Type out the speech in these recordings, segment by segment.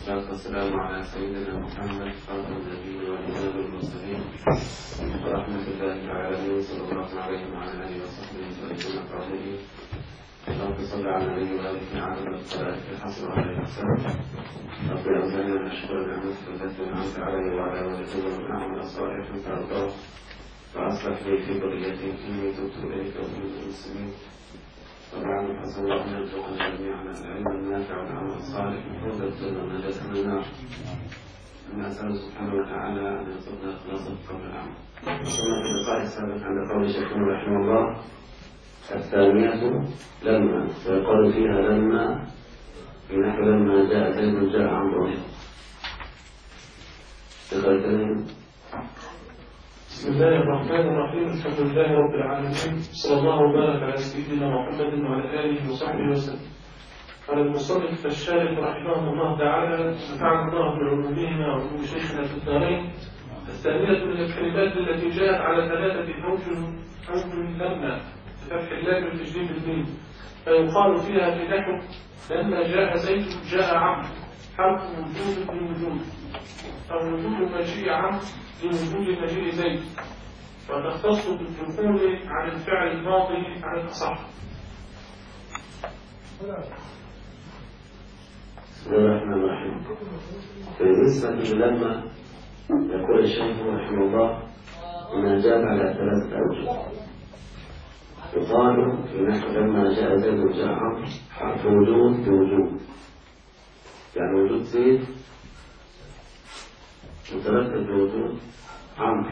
والصلاة والسلام على سيدنا محمد خاتم النبيين وإمام المرسلين ورحمة الله العالمين صلى الله عليه وعلى آله وصحبه وسلم الطاهرين. اللهم صل على النبي وآله عدد الصلاة الحصر عليه السلام. رب أوزعني أن أشكر نعمتك التي أنعمت علي وعلى والدي وأن أعمل صالحا ترضاه وأصلح لي في ذريتي إني تبت إليك ومن المسلمين. طبعا حسن الله أن يرزقنا جميعا العلم النافع والعمل الصالح ويرزقنا النجاة من النار. أنا أسأل سبحانه وتعالى أن يرزقنا إخلاصا قبل العمل. ثم في اللقاء السابق عند قول شيخنا رحمه الله الثانية لما، ويقول فيها لما في نحو لما جاء زيد جاء عمرو. بسم الله الرحمن الرحيم. الحمد لله رب العالمين، صلى الله وبارك على سيدنا محمد وعلى آله وصحبه وسلم. قال المصنف الشارح رحمه الله تعالى نفعنا الله بعلومهما وعلوم شيخنا في الدارين. الثانية من الكلمات التي جاءت على ثلاثة أوجه لما بفتح اللام وتجديد الميم، فيقال فيها في نحو لما جاء زيد جاء عمرو حرف وجود لوجود، أو وجود مجيء عمرو لوجود مجيء زيد، وتختص بالدخول عن الفعل الماضي على الأصح. بسم الله الرحمن الرحيم. بالنسبة لما يقول الشيخ رحمه الله إنها جاءت على ثلاثة أوجه. يقال في نحو لما جاء زيد جاء عمرو حرف وجود بوجود، يعني وجود زيد مترتب بوجود عمرو،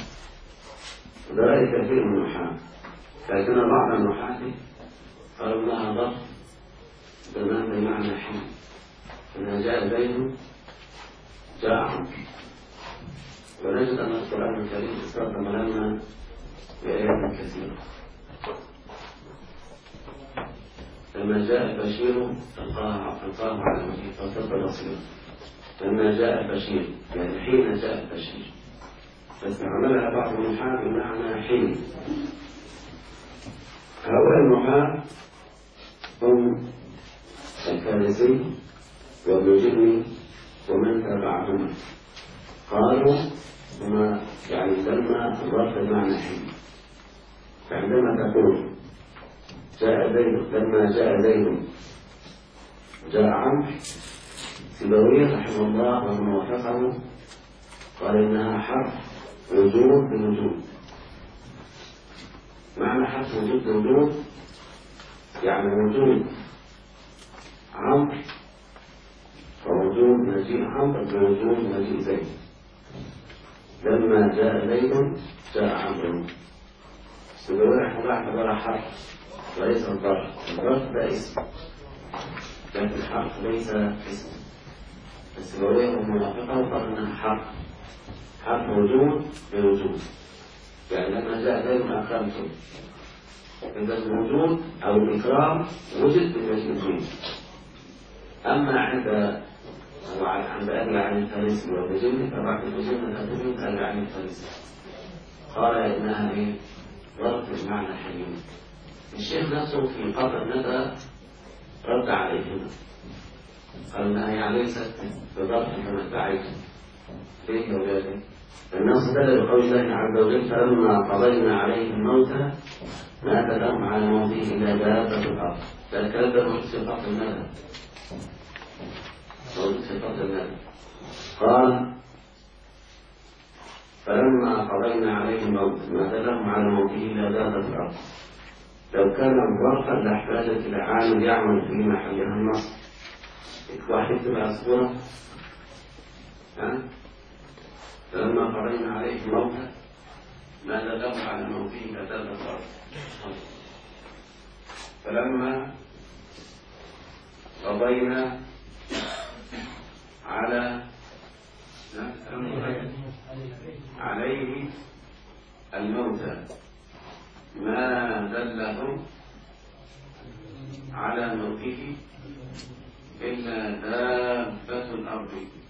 وذلك كثير من النحاة، لكن بعض النحاة قالوا لها ضرب زمان بمعنى حين، إنها جاء زيد جاء عمرو. ونجد أن القرآن الكريم استخدم لما بآيات كثيرة. لما جاء البشير ألقاه على وجهه فصد بصيره. لما جاء البشير يعني حين جاء البشير، فاستعملها بعض النحاة بمعنى حين. هؤلاء النحاة هم الفارسي والمجري ومن تبعهما، قالوا هما يعني لما ظرف بمعنى حين. فعندما تقول جاء زيد لما جاء زيد جاء عمرو، سيبويه رحمه الله ومن وافقه قال إنها حرف وجود بوجود. معنى حرف وجود بوجود يعني وجود عمرو ووجود مجيء عمرو بوجود مجيء زيد. لما جاء زيد جاء عمرو. سيبويه رحمه الله اعتبرها حرف وليس الظرف. الظرف ده اسم لكن الحرف ليس اسم. السيبويه وموافقه قال انها حرف وجود بوجود، يعني لما جاء زيد اكرمته، اذا الوجود او الاكرام وجد بالمجيء زيد. اما عند ابي عن الفارسي والمجري فبعد المجري الادبي قال عن الفارسي قال انها ايه؟ ظرف بمعنى حين. الشيخ نفسه في قطع الندى رد عليهما، قال انها يعني ليست بظرف كما ادعيتم. ليه يا ولادي؟ لانه استدل بقول الله عز وجل فلما قضينا عليه الموت ما تدعهم على موته الا دابه الارض. فالكلام ده موجود في قطع الندى، موجود في قطع الندى. قال فلما قضينا عليه الموت ما تدعهم على موته الا دابه الارض. لو كان ظرفا لاحتاجت الى عامل يعمل في محلها النصب. واحد تبع الصورة فلما قضينا عليه الموت ما دلهم على موته الا دابة الارض. فلما قضينا عليه الموت ما دلهم على موته إلا دابة الأرض.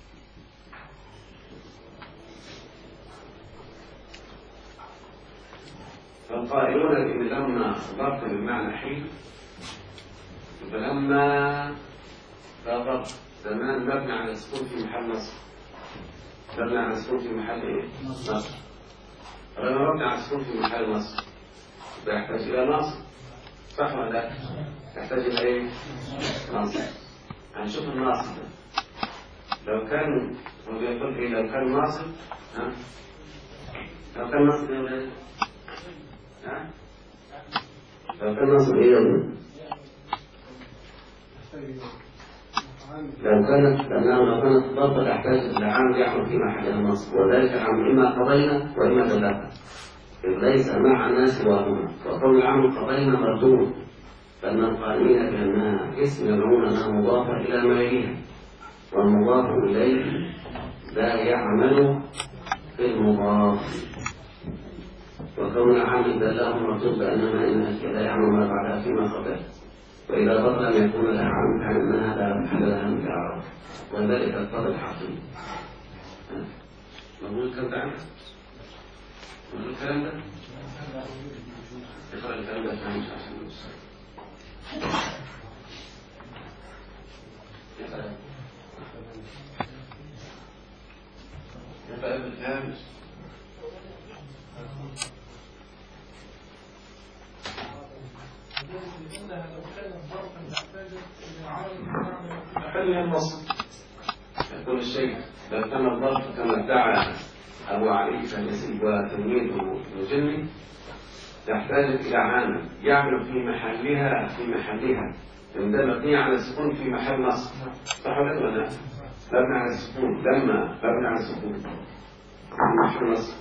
فالقائلون إن لما ظرف بمعنى حين فلما لا ظرف زمان مبني على السكون في محل نصب. مبني على السكون في محل ايه؟ نصب. لما مبني على السكون في محل نصب بيحتاج الى نصب، صح ولا لا؟ يحتاج الى ايه؟ نصب. هنشوف الناصب ده لو كان، هو بيقول ايه لو كان ناصب؟ ها؟ لو كان ناصب ايه يا ولاد؟ ها؟ لو كان ناصب ايه يا ولاد؟ لو كانت الضربة تحتاج إلى عامل يعمل في محلها النصب، وذلك العامل إما قضينا وإما تدافع، إذ ليس مع الناس وهما، وقول العامل قضينا مردود، فإن القائلين بأنها اسم يدعون أنها مضافة إلى ما يليها، والمضاف إليه لا يعمل في المضاف، وكون العامل دلهم مردود بأنما إنها لا يعمل ما بعدها فيما قبل، وإذا بطل أن يكون لها عامل كأنها لا محل لها من الإعراب، وذلك الفضل الحقيقي. مقبول الكلام ده عنك؟ مقبول الكلام ده؟ اقرأ الكلام ده فهمش عشان نوصل. يبقى بالفهمش. محل النصب. يقول الشيخ لو كان الظرف كما ادعى أبو علي فالنسب وتلميذه الجني تحتاج إلى عامل يعمل في محلها ده مبني على السكون في محل نصب، صح ولا لا؟ مبني على السكون لما مبني على السكون في محل نصب،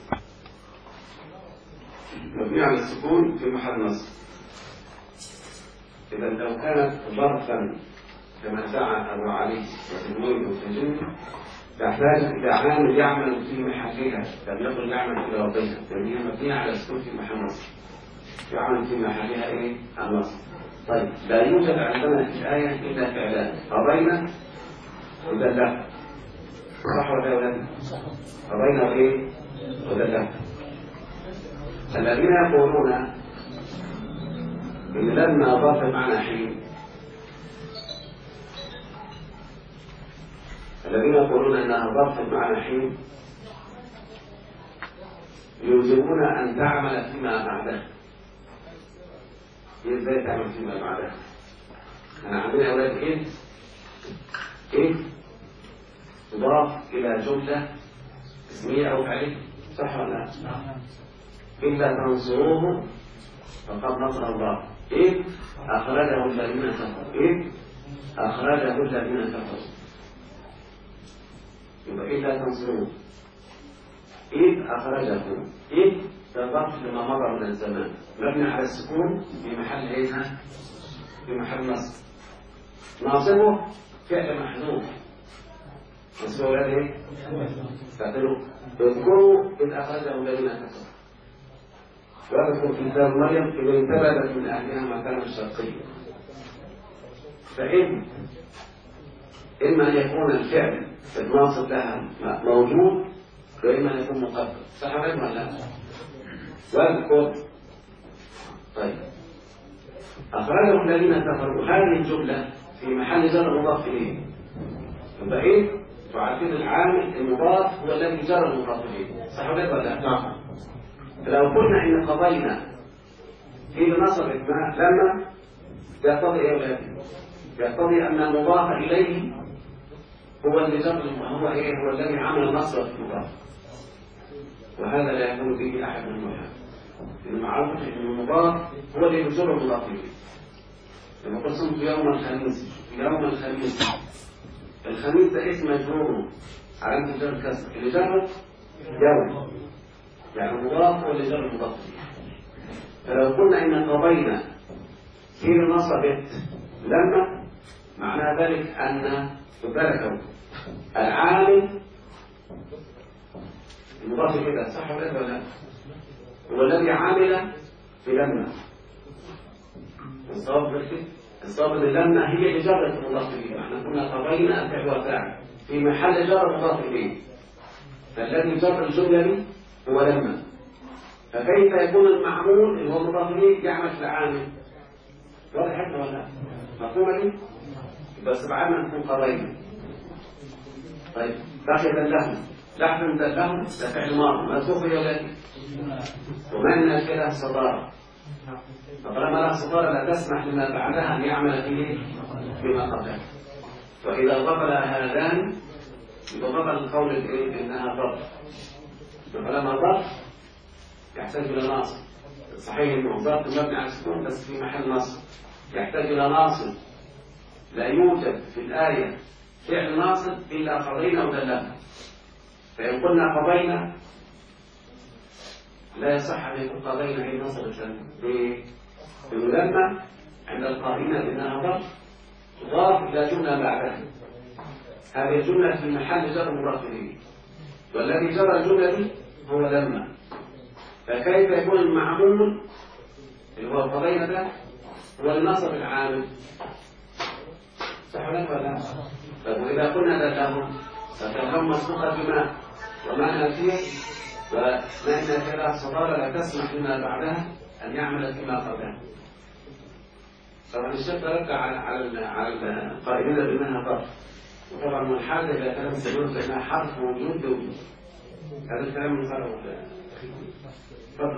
مبني على السكون في محل نصب. إذا لو كانت ظرفا كما ادعى أبو علي وتلميذه الجني تحتاج إلى عامل يعمل في محلها، لم يكن يعمل في ربها، لأن هي مبنية على السكون في محل نصب، يعمل في محلها ايه؟ النصب. طيب لا يوجد عندنا في الآية إلا فعلان، قضينا ودلنا، صح ولا يا ولاد؟ قضينا وايه؟ ودلنا. الذين يقولون إن لما ضاف معنى حين، الذين يقولون أنها ضاف معنى حين يلزمون أن تعمل فيما بعدها. ازاي تعمل فيما بعدها؟ احنا عندنا يا اولاد ايه تضاف الى جمله اسميه او فعليه، صح ولا لا؟ الا تنصروه فقد نصر الله. ايه اخرجه الذين كفروا، اخرجه الذين كفروا، يبقى الا تنصروه اخرجه تضاف لما مضى من الزمان، مبني على السكون في محل ايه؟ في محل نصب. ناصبه فعل محذوف، ناصبه ولاد ايه؟ تعتلوا اذكروا إذ أخرجه الذين كفروا، واذكر في كتاب مريم إذ انتبذت من أهلها مكانا شرقيا. فإن إما أن يكون الفعل الناصب لها موجود، وإما أن يكون مقدر، صح ولا لا؟ واذكر. طيب أخرجه الذين كفروا، هذه الجملة في محل جر مضاف إليه، يبقى إيه؟ تعرفين العامل المضاف هو الذي جر المضاف إليه، صح ولا لا؟ نعم. فلو قلنا إن قضينا في نصب ما لما يقتضي إيه ولا يقتضي أن المضاف إليه هو اللي جر، هو إيه؟ هو الذي عمل النصب في المضاف، وهذا لا يكون به أحد من المحاكم. المعروف أن المضاف هو اللي يجر المضاف إليه. لما قلت صمت يوم الخميس، يوم الخميس، الخميس ده اسم مجرور علامة جر الكسر، اللي جره يوم، يعني المضاف هو اللي جر المضاف إليه. فلو قلنا إن قضينا في نصبت لما، معنى ذلك أن تبارك العامل المضاف كده، صح ولا لا؟ هو الذي عمل في لما. الصواب ان اللمه هي اللي جرت المضاف اليه، احنا كنا قضينا الفعل والفاعل في محل جر مضاف اليه، فالذي جر الجمله دي هو لما، فكيف يكون المعمول اللي هو مضاف اليه يعمل في العامل؟ واضح ولا لا؟ مفهومه دي؟ بس بعد ما نكون قضينا طيب بقي دلهم، لحم دلهم ده فعل ماضي مذكور في ولادي، ومن كده صدارة، فطالما لها صدارة لا تسمح لما بعدها أن يعمل فيه بما قبله. وإذا غفل هذان يبقى غفل القول الإيه إنها ظرف، فلما ظرف يحتاج إلى ناصب. صحيح إنه ظرف مبني على السكون بس في محل نصب، يحتاج إلى ناصب. لا يوجد في الآية فعل ناصب إلا قضينا ودلنا، فإن قلنا قضينا لا يصح أن يكون قضينا حين نصب بالملمة عند القائلين بأنها ظرف تضاف إلى جملة بعدها. هذه الجملة في محل جر مضاف إليه، والذي جرى الجملة دي هو لما، فكيف يكون المعمول اللي هو قضينا ده هو النصب العامل؟ صح ولا لا؟ طيب وإذا قلنا دلهم فتلهم مسبوقة بما ومعنى فيه، فنحن كده الصدارة لا تسمح لما بعدها أن يعمل فيما قبلها. طبعا الشيخ رجع على القائلين بأنها ظرف، وطبعا منحاز إلى كلام السيور بأنها حرف وجود ووجود. هذا الكلام من قاله تفضل.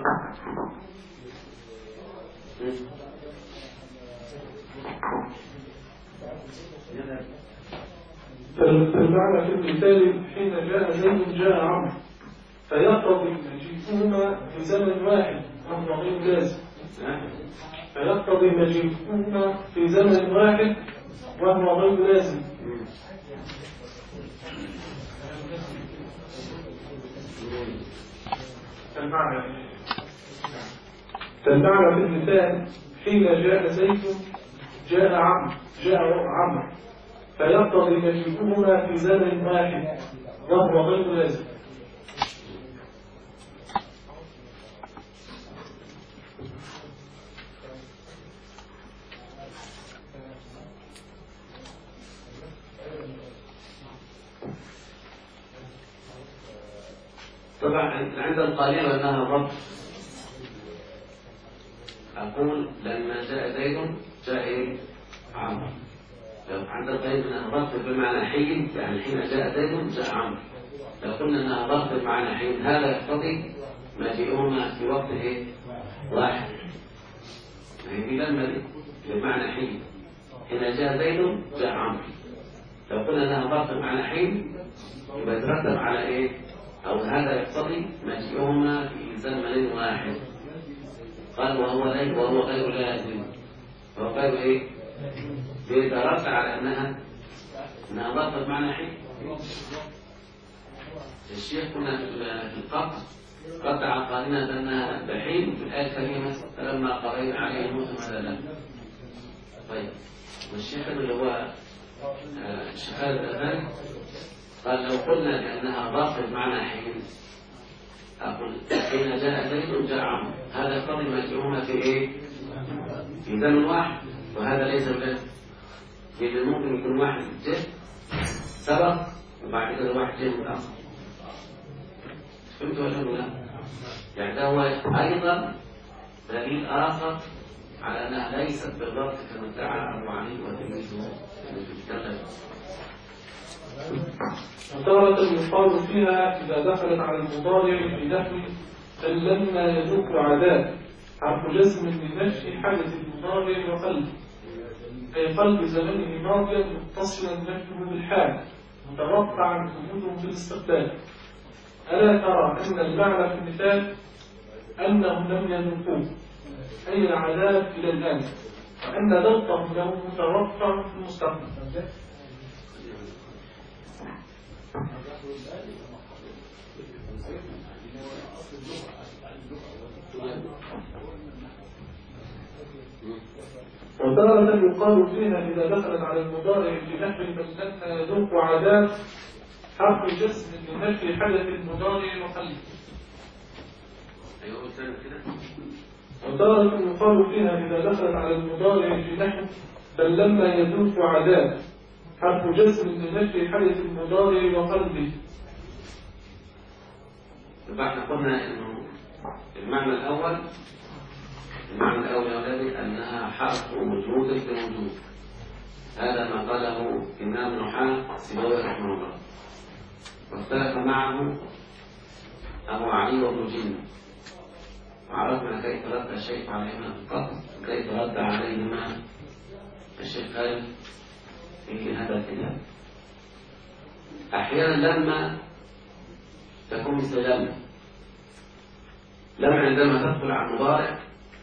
فالمعنى في المثال حين جاء زيد جاء عمرو فيقتضي مجيئهما في زمن واحد وهو غير لازم، فيقتضي مجيئهما في زمن واحد وهو غير لازم. فالمعنى في المثال حين جاء زيد جاء عمرو فيقتضي مجيئهما في زمن واحد وهو غير لازم. طبعا عند القائلين أنها ظرف أقول لما جاء زيد جاء عمرو. لو عند القائلين أنها ظرف بمعنى حين، يعني حين جاء زيد جاء عمرو. لو قلنا أنها ظرف بمعنى حين هذا يقتضي مجيئهما في وقت واحد. يعني لما بمعنى حين جاء زيد جاء عمرو. لو قلنا أنها ظرف بمعنى حين يبقى يترتب على أو هذا يقتضي مجيئهما في زمن واحد. قال وهو غير لازم، وهو غير بيترتب على أنها ظرف بمعنى حين. الشيخ كنا في القطع قطع قائلنا بأنها بحين في الآية الكريمة فلما قضينا عليه الموت هذا لا. طيب والشيخ اللي هو شهادة قال لو قلنا بأنها ظرف بمعنى حين أقول حين جاء زيد جاء عمرو هذا يقتضي مجيئهما في في زمن واحد، وهذا ليس بلازم. لأن ممكن يكون واحد جه سبق وبعد كده واحد جه متأخر. فهمتوا ولا لا؟ يعني ده هو أيضا دليل آخر على أنها ليست بالظرف كما ادعى أبو علي وتلميذه في الكتاب. وتارة يقال فيها إذا دخلت على المضارع في نحو بل لما يذوق عذاب حرف جزم لنفي حدث المضارع وقلب، أي قلب زمنه ماضيا متصلا نفيه بالحال متوقعا وجوده بالاستقبال. ألا ترى أن المعنى في المثال أنهم لم يذوقوه أي العذاب إلى الآن، وأن ذوقهم له متوقع في المستقبل. وتارة يقال فيها إذا دخلت على المضارع في نحو بل لما يذوق عذاب حرف جزم لنفي حدث المضارع وقلبه. وتارة يقال فيها إذا دخلت على المضارع في نحو بل لما يذوق عذاب حرف جزم لنفي حدث المضارع وقلبه. احنا قلنا انه المعنى الاول يا ولادي انها حرف وجود لوجود. هذا ما قاله امام نحاة سيبويه رحمه الله. واختلف معه أبو علي وابن جنة، وعرفنا كيف رد الشيخ عليهما في القصص وكيف رد عليهما الشيخ خالد في هذا الكتاب. أحيانا لما تكون مثل لما عندما تدخل على المضارع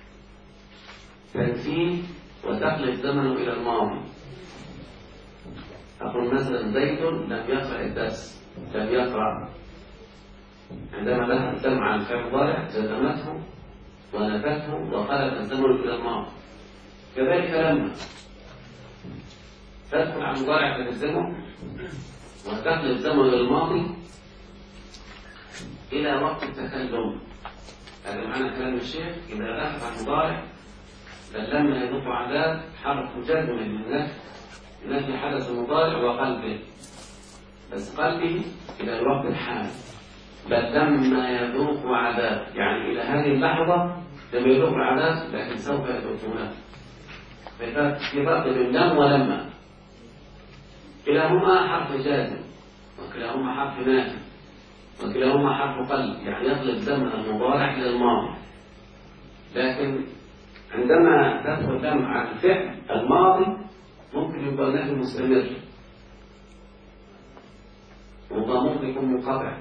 تنفيه وتقلب زمنه إلى الماضي. أقول مثلا زيد لم يقرأ الدرس، لم يقرأ. عندما دخل الزمن على الفعل المضارع جزمته ونفته وقلب الزمن إلى الماضي. كذلك لما تدخل على المضارع تلزمه وتقلب زمنه إلى الماضي إلى وقت التكلم. هذا معنى كلام الشيخ. إذا دخل على المضارع لما يضيف عذاب حرف جزم من نفي حدث المضارع وقلبه، بس قلبه إلى الوقت الحال. بل لما يذوق عذاب يعني إلى هذه اللحظة لم يذوق العذاب لكن سوف يذوقونه. في فرق بين لم ولما. كلاهما حرف جازم وكلاهما حرف نافي وكلاهما حرف قلب، يعني يقلب زمن المضارع إلى الماضي. لكن عندما تدخل لم على الفعل الماضي ممكن يبقى النفي مستمر وممكن يكون منقطع.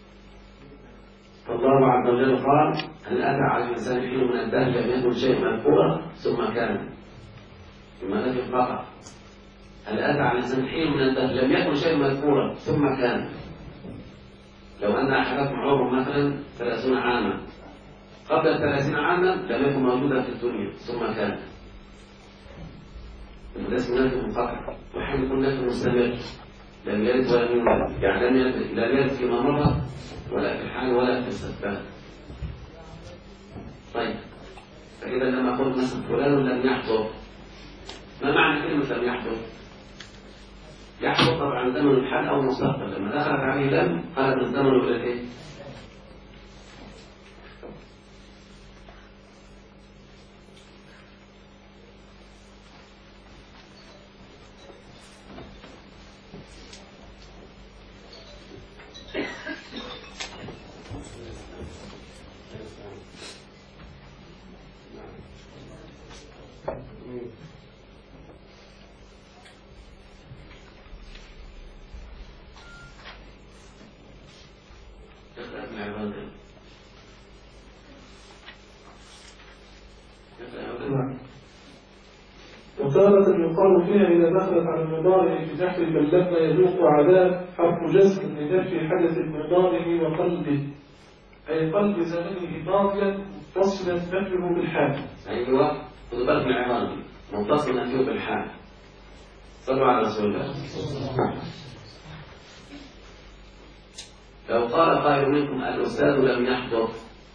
فالله عز وجل قال: هل أتى على الإنسان حين من الدهر لم يكن شيء مذكورا ثم كان. بما نفي القطع. هل أتى على الإنسان حين من الدهر لم يكن شيء مذكورا ثم كان. لو أن أحدكم عمره مثلا 30 عاما، قبل 30 عاما لم يكن موجودا في الدنيا ثم كان. ده اسمه نفي منقطع. وحين يكون نفي مستمر لم يرد ولم يولد، يعني لم يرد فيما مضى ولا في الحال ولا في الاستقبال. طيب، فإذا لما قلت مثلا فلان لم يحضر، ما معنى كلمة لم يحضر؟ يحضر طبعا زمن الحال أو المستقبل. لما دخلت عليه لم قلب الزمن إلى إيه؟ وتارة يقال فيها إذا دخلت على المضارع بنحو بل لما يذوق عذاب حرف جزم لنفي حدث المضارع وقلبه، أي قلب زمنه باطلا متصلا نفيه بالحال. أيوة، خذوا بالك من العبارة دي، متصلا نفيه بالحال. صلوا على رسول الله. لو قال قائل منكم الأستاذ لم يحضر،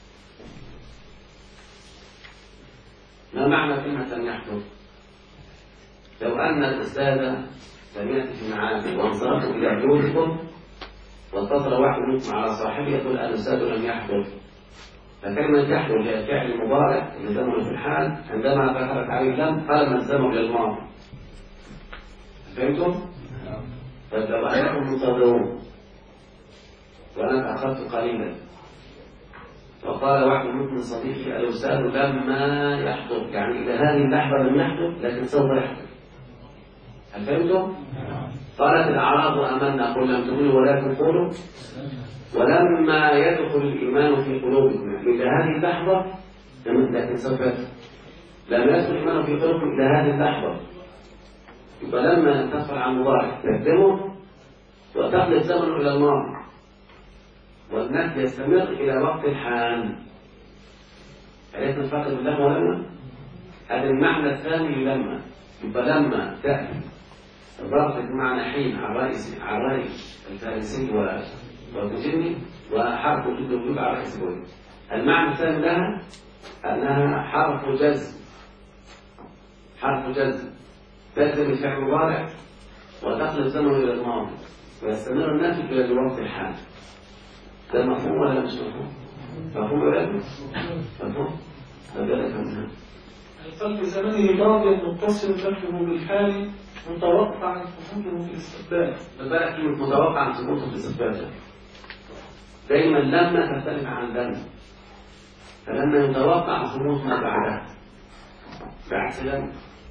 ما معنى كلمة لم يحضر؟ لو أن الأستاذ لم يأتي في معاده وانصرفوا إلى بيوتكم واتصل واحد منكم على صاحبه يقول الأستاذ لم يحضر، فكلمة يحضر هي الفعل المضارع اللي زمنه في الحال، عندما دخلت عليه لم قلب الزمن للماضي. فهمتم؟ طيب لو أنكم منتظرون وأنا تأخرت قليلا وقال واحد منكم صديقي الأستاذ لما يحضر، يعني إلى هذه اللحظة لم يحضر لكن سوف يحضر. هل فهمتم؟ قالت الأعراب آمنا قل لم تؤمنوا ولكن قولوا ولما يدخل الإيمان في قلوبكم، يعني إلى هذه اللحظة لكن سوف يحضر. لما يدخل الإيمان في قلوبكم إلى هذه اللحظة، يبقى لما تدخل على المضارع تقدمه وتقلب زمنه إلى الماضي والنفي يستمر إلى وقت الحال. عرفنا الفرق بين لما ولما؟ هذا المعنى الثاني لما. يبقى لما تأتي ضربت بمعنى حين على الرئيس الفارسي والبجني وحرف وجود الوجود على رئيس الوجود. المعنى الثاني لها أنها حرف جزم. حرف جزم تجزم الفعل المضارع وتقلب زمنه إلى الماضي ويستمر النفي إلى الوقت الحال. ده مفهوم ولا مش مفهوم؟ مفهوم ولا لا؟ مفهوم؟ هذا كمان. القلب زمنه ماضيا متصل نفيه بالحال متوقعا ثبوته في الاستقبال. بالك كلمة متوقعا ثبوته في الاستقبال دايما لما تختلف عن لما، فلما يتوقع ثبوت ما بعدها بعكس لما.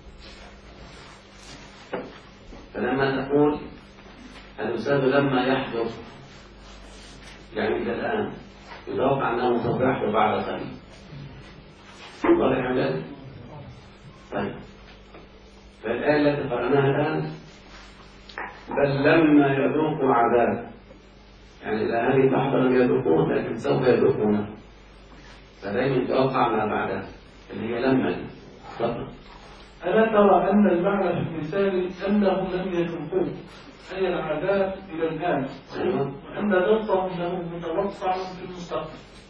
فلما تقول الأستاذ لما يحضر يعني إلى الآن يتوقع أنه سوف يحضر بعد قليل. واضح يا ولاد؟ طيب فالآية التي قرأناها الآن بل لما يذوقوا عذاب، يعني إلى هذه اللحظة لم يذوقوه لكن سوف يذوقونه، فدائما يتوقع ما بعدها اللي هي لما دي. تفضل. ألا ترى أن المعنى في المثال أنهم لم يذوقوه أي العذاب إلى الآن، وأن ذوقهم له متوقع في المستقبل.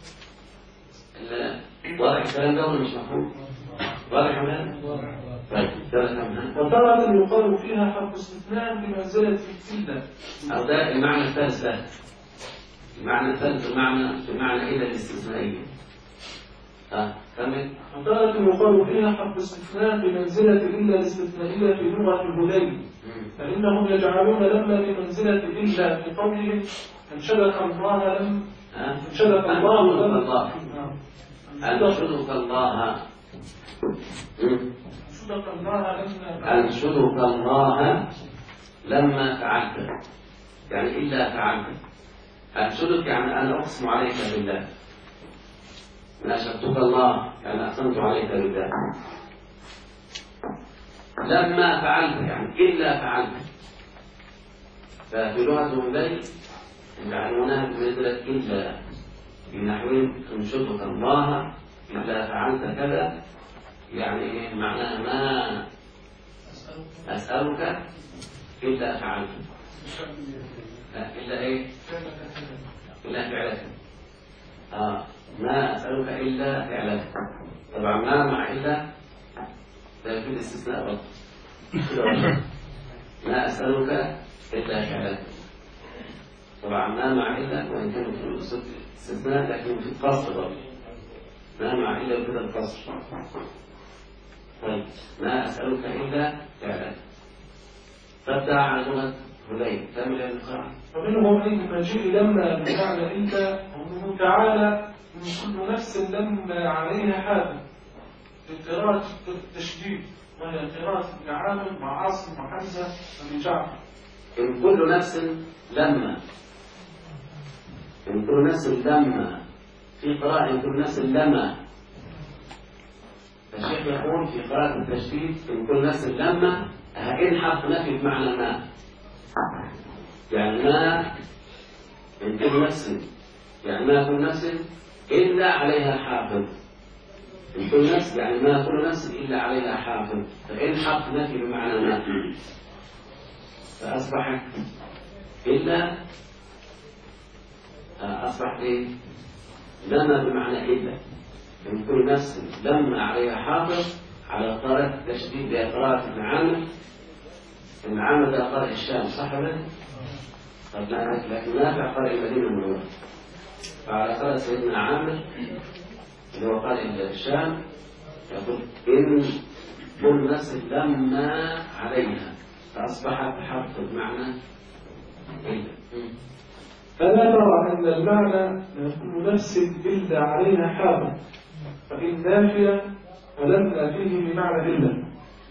واضح الكلام ده ولا مش مفهوم؟ واضح يا ولاد؟ طيب وتارة يقال فيها حرف استثناء بمنزلة إلا. أو ده المعنى الثالث ده. المعنى الثالث بمعنى إلى الاستثنائية. كمل. وتارة يقال فيها حرف استثناء بمنزلة إلا الاستثنائية في لغة الهذيل، فإنهم يجعلون لما بمنزلة إلا في قولهم إن شدك الله لم إن شدك الله لم أنشدك الله أنشدك الله لما فعلت، يعني إلا فعلت. أنشدك يعني أنا أقسم عليك بالله، نشدتك الله يعني أقسمت عليك بالله. لما فعلت يعني إلا فعلت. ففي لغة الليل يجعلونها بمنزلة إلا في نحو أنشدك الله إلا فعلت كذا، يعني معناها ما أسألك إلا فعلت. إلا إيه؟ إلا فعلك. ما أسألك إلا فعلك. طبعا ما مع إلا لا يفيد استثناء برضه. ما أسألك إلا فعلك. طبعا ما مع إلا وإن كان في استثناء لكن في القصر برضه. ما مع إلا وكذا القصر. طيب ما أسألك إلا فعلك. فابدأ على لغة هذيل كامل القراءة. ومنهم أن مجيء لما بمعنى إلا قوله تعالى من كل نفس لما عليها حافظ، في قراءة التشديد وهي قراءة ابن عامر وعاصم وحمزة وابن جعفر. إن كل نفس لما، إن كل نفس لما، في قراءة إن كل نفس لما. الشيخ يقول في قراءة التشديد إن كل نفس لما إن حرف نفي بمعنى ما، يعني ما إن كل نفس، يعني ما كل نفس إلا عليها حافظ. إن كل نفس يعني ما كل نفس إلا عليها حافظ، فإن حرف نفي بمعنى ما، فأصبحت إلا أصبحت إيه؟ لما بمعنى إلا. إن كل نفس لما عليها حافظ على قراءة التشديد بقراءة ابن عامر. ابن عامر ده قارئ الشام صح ولا لا؟ طب لكن نافع قارئ المدينة المنورة، فعلى قراءة سيدنا عامر اللي هو قارئ الشام يقول إن كل نفس لما عليها، فأصبحت حرف بمعنى إلا. فلا ترى أن المعنى كل نفس إلا عليها حافظ، فإن نافية ولما فيه بمعنى إلا.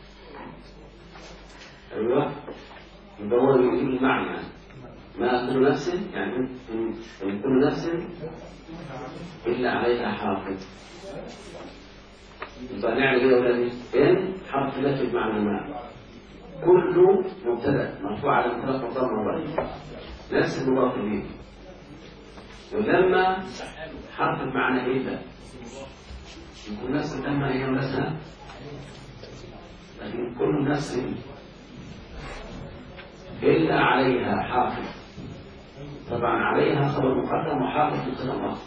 أيوة يبقى هو يجيب المعنى ما كل نفس يعني إن كل نفس إلا عليها حافظ. يبقى نعمل إيه يا ولادي؟ إن حرف نفي بمعنى ما، كل مبتدأ مرفوع على المطلق مضمر نفس المضاف إليه، ولما حرف بمعنى إلا. يكون نفس لما هي مثلا، لكن كل نفس إلا عليها حافظ. طبعا عليها خبر مقدم وحافظ مقدم آخر.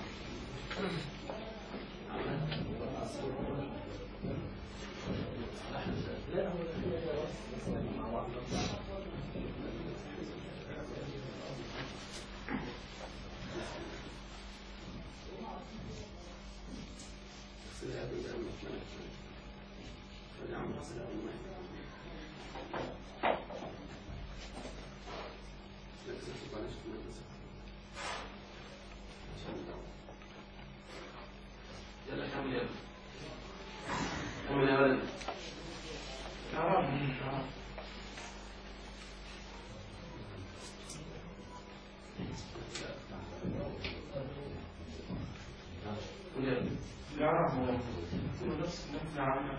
الإعراب كل نفس نفس عليها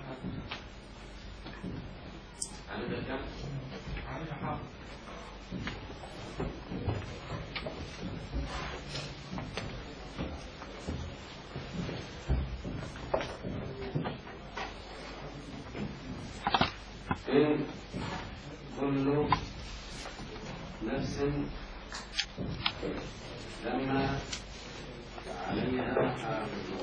كم؟ عليها حق. إن كل نفس لما عليها حافظ.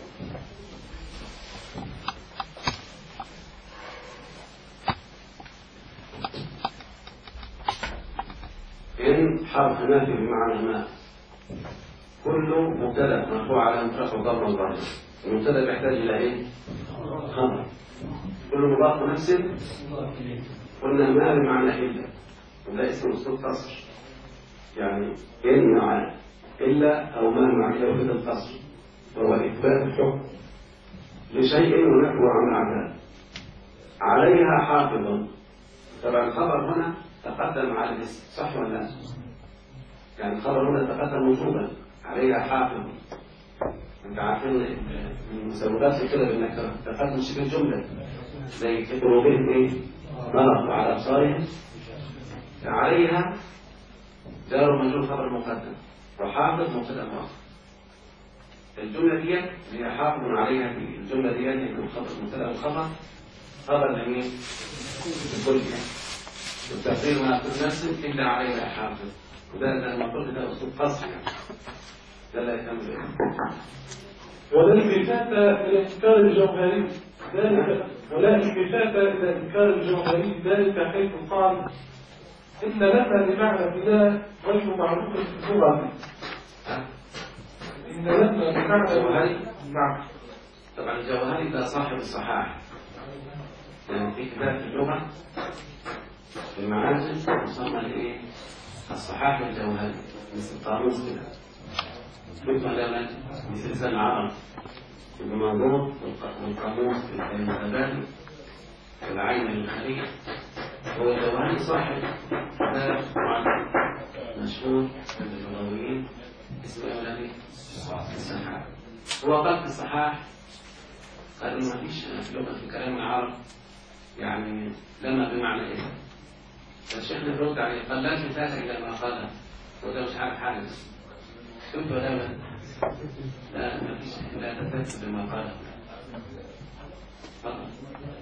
إن حرف نافي بمعنى ما. كل مبتدأ مرفوع على رفع ضم الظاهر. المبتدأ يحتاج إلى إيه؟ خبر. كل مضاف نفس قلنا ما بمعنى إلا، وده اسم أسلوب قصر، يعني إن معنى إلا أو ما معنى إلا القصر، وهو إثبات الحكم لشيء ونحو عن عذاب. عليها حافظ. طبعا الخبر هنا تقدم على الاسم، صح ولا لا؟ يعني الخبر هنا تقدم وجوبا، عليها حافظ. انت عارفين من مسببات كده بالنكره تقدم شبه الجمله، زي في قلوبهم ايه؟ مرض وعلى ابصارهم. عليها جار مجرور خبر مقدم، وحافظ مبتدا مؤخر. الجمله ديت هي حافظ عليها، دي الجمله ديت يكون خبر مبتدا وخبر خبر جميل الكل يعني. والتقدير ما كل نفس الا عليها حافظ، وده المفروض ده اسلوب قصر يعني. ده لا يكمل. ولا التفات إلى إنكار الجوهري ذلك، ولا التفات إلى إنكار الجوهري ذلك حيث قال إن لنا بمعنى بلا غير معروف في اللغة. إن لنا بمعنى الجوهري. نعم. طبعا الجوهري ده صاحب الصحاح، يعني في كتاب في اللغة في المعاجم يسمى الايه؟ الصحاح الجوهري، مثل القاموس كده. مثل هذا مثل لسان العرب يبقى موجود والقاموس في المتبادل والعين الخلية. هو الجوهري صاحب كتاب مشهور عند اللغويين اسمه ايه؟ الصحاح. هو قال في الصحاح قال ما فيش في لغة الكلام العرب يعني لما بمعنى ايه؟ فالشيخ نرد عليه قال لا تفات الى ما قاله، وده مش عارف حاجه. شفت ولا لا ما فيش لا تفات بما قاله فقط.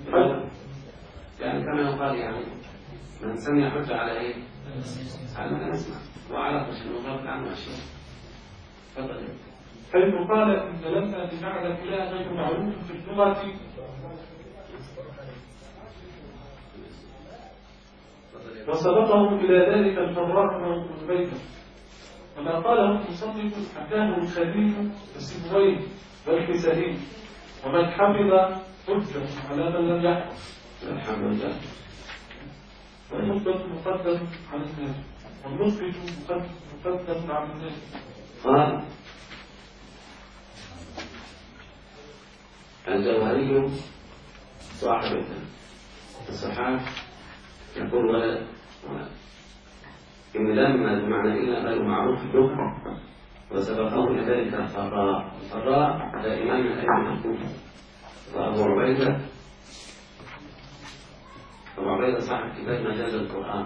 يعني كما يقال يعني من سمع حجه على ايه؟ على ما نسمع وعرف شنو غلط عنه اشياء. تفضل. حيث قال إن لنا بمعنى بلا غير معروف في اللغة، وسبقهم إلى ذلك الفراء والبيت. وما قاله المصنف حكاه الخليل السبوي والكسائي، ومن حفظ حجة على من لم يحفظ. الحمد لله. والمثبت مقدم على الناس، والمثبت مقدم على الناس. قال الجوهري صاحب الصحاح يقول ولا إن لما بمعنى إلا غير معروف في اللغة، وسبقه لذلك الفراء. الفراء ده إمام من أئمة الكوفة، وأبو عبيدة صاحب كتاب مجاز القرآن.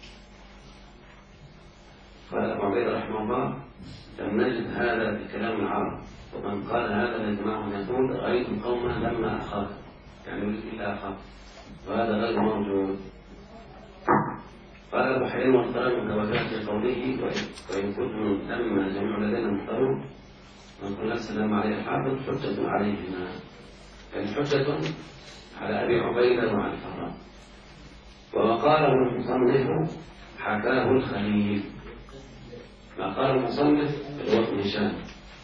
قال أبو عبيدة رحمه الله لم نجد هذا في كلام العرب، ومن قال هذا لجماعة يقول رأيت قوما لما أخاف، يعني يريد إلا أخاف، وهذا غير موجود. قال أبو حليم واختار مكوكات في قوله وإن كنتم لما جميع لدينا مختارون من كل نفس لما عليه الحافظ حجة عليهما، يعني حجة على أبي عبيدة وعلى الفراء. وقاله المصنف حكاه الخليل. ما قال المصنف اللي هو ابن هشام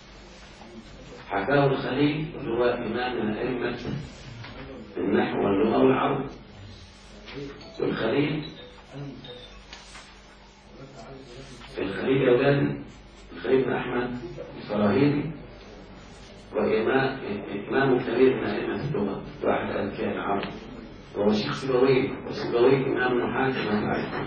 حكاه الخليل اللي هو إمام من أئمة النحو واللغة والعرب. والخليل يا أولاد الخليل بن أحمد الفراهيدي، وإمام كبير من أئمة اللغة واحد أذكياء العرب، وهو شيخ سيبويه، وسيبويه إمام نحاة كما تعرفون.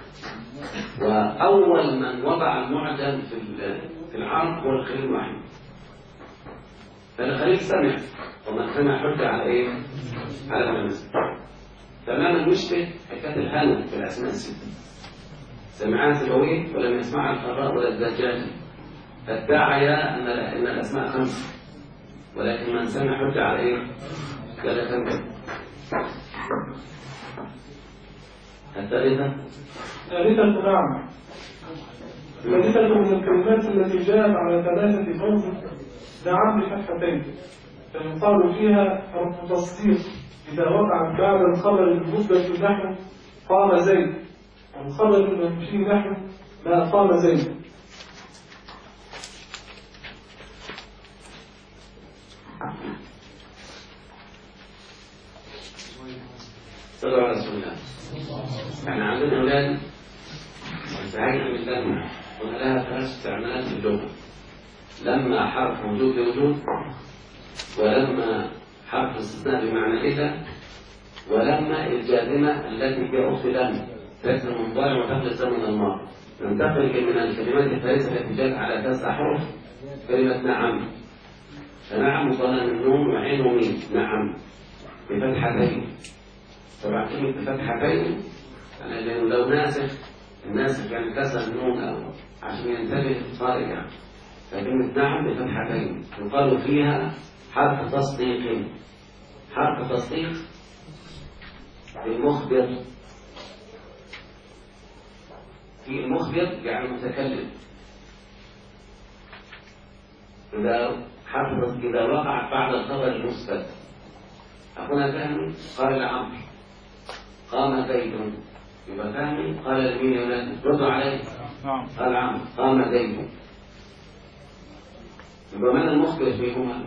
وأول من وضع المعجم في العرب هو الخليل بن أحمد. فالخليل سمع، ومن سمع حجة على إيه؟ على من سمع. تماما مشبه حكاية الهنا في الأسماء الستة. سمعها سبويه ولم يسمعها القراء ولا الدجاج، فادعيا أن الأسماء 5، ولكن من سمع حجة على إيه؟ قال كم؟ الثالثة نعم. الثالثة من الكلمات التي جاءت على 3 أوجه نعم بفتحتين، فيقال فيها حرف تصديق إذا وقعت بعد الخبر المثبت نحو قام زيد، والخبر المنفي نحو ما قام زيد. صلى الله عليه وسلم. يعني عندنا أولاد انتهينا من لما قلنا لها 3 استعمالات في اللغة: لما حرف وجود لوجود، ولما حرف استثناء بمعنى إذا، ولما الجازمة التي هي أخت لم تكسر المضارع وتقل الزمن الماضي. ننتقل من الكلمات الثالثة التي جاءت على 9 حروف كلمة نعم. فنعم مصنع من نون وعين وميم، نعم بفتحتين. طبعا كلمة بفتحتين لأنه لو الناسخ يعني كسر النون أو عشان ينتبه صارق يعني. فكلمة نعم بفتحتين يقال فيها حرف تصديق. حرف تصديق المخبر، في المخبر يعني المتكلم. إذا وقعت بعد الخبر المثبت. أخونا فهمي قال لعمرو قام زيد، يبقى فهمي قال لمين يا ولاد؟ ردوا عليه. قال عمرو قام زيد. يبقى من المخبر فيهما؟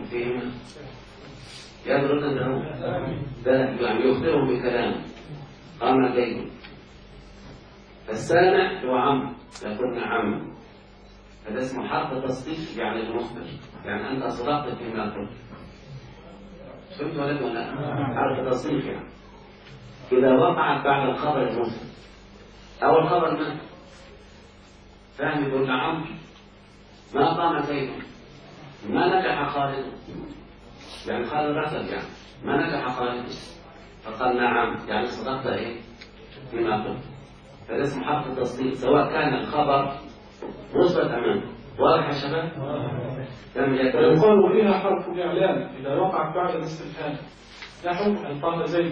يدرس أنه ده يعني يخبرهم بكلام قام زيد. فالسامع هو عمرو يقول نعم، هذا اسمه حرف تصديق يعني المخبر، يعني أنت صدقت فيما قلت. فهمت ولا لا؟ حرف تصديق يعني إذا وقعت بعد الخبر المثبت أو الخبر المنفي. فهم يقول لعمرو ما قام زيد، ما نجح خالد، يعني خالد رسل يعني ما نجح خالد، فقال نعم يعني صدقت إيه فيما قلت. فده اسمه حرف التصديق سواء كان الخبر مثبت أمامه. واضح يا شباب؟ ويقال فيها حرف الإعلام إذا وقع بعد الاستفهام نحو أن قام زيد.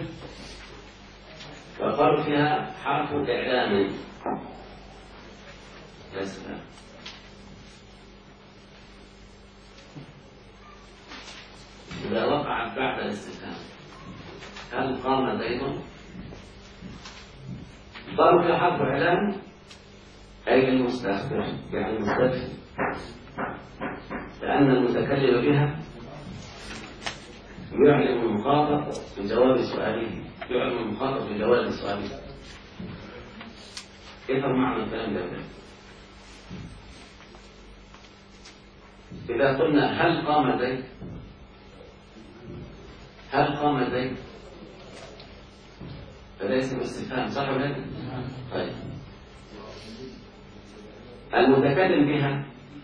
ويقال فيها حرف إعلام. يا سلام. إذا وقع بعد الاستفهام هل قام زيد؟ قالوا فيها حرف إعلام أي المستخبر يعني المستفهم، لأن المتكلم بها يعلم المخاطب بجواب سؤاله، يعلم المخاطب بجواب سؤاله. كيف معنى الكلام ده؟ إذا قلنا هل قام زيد، هل قام زيد، فده اسم استفهام صح ولا لا؟ طيب المتكلم بها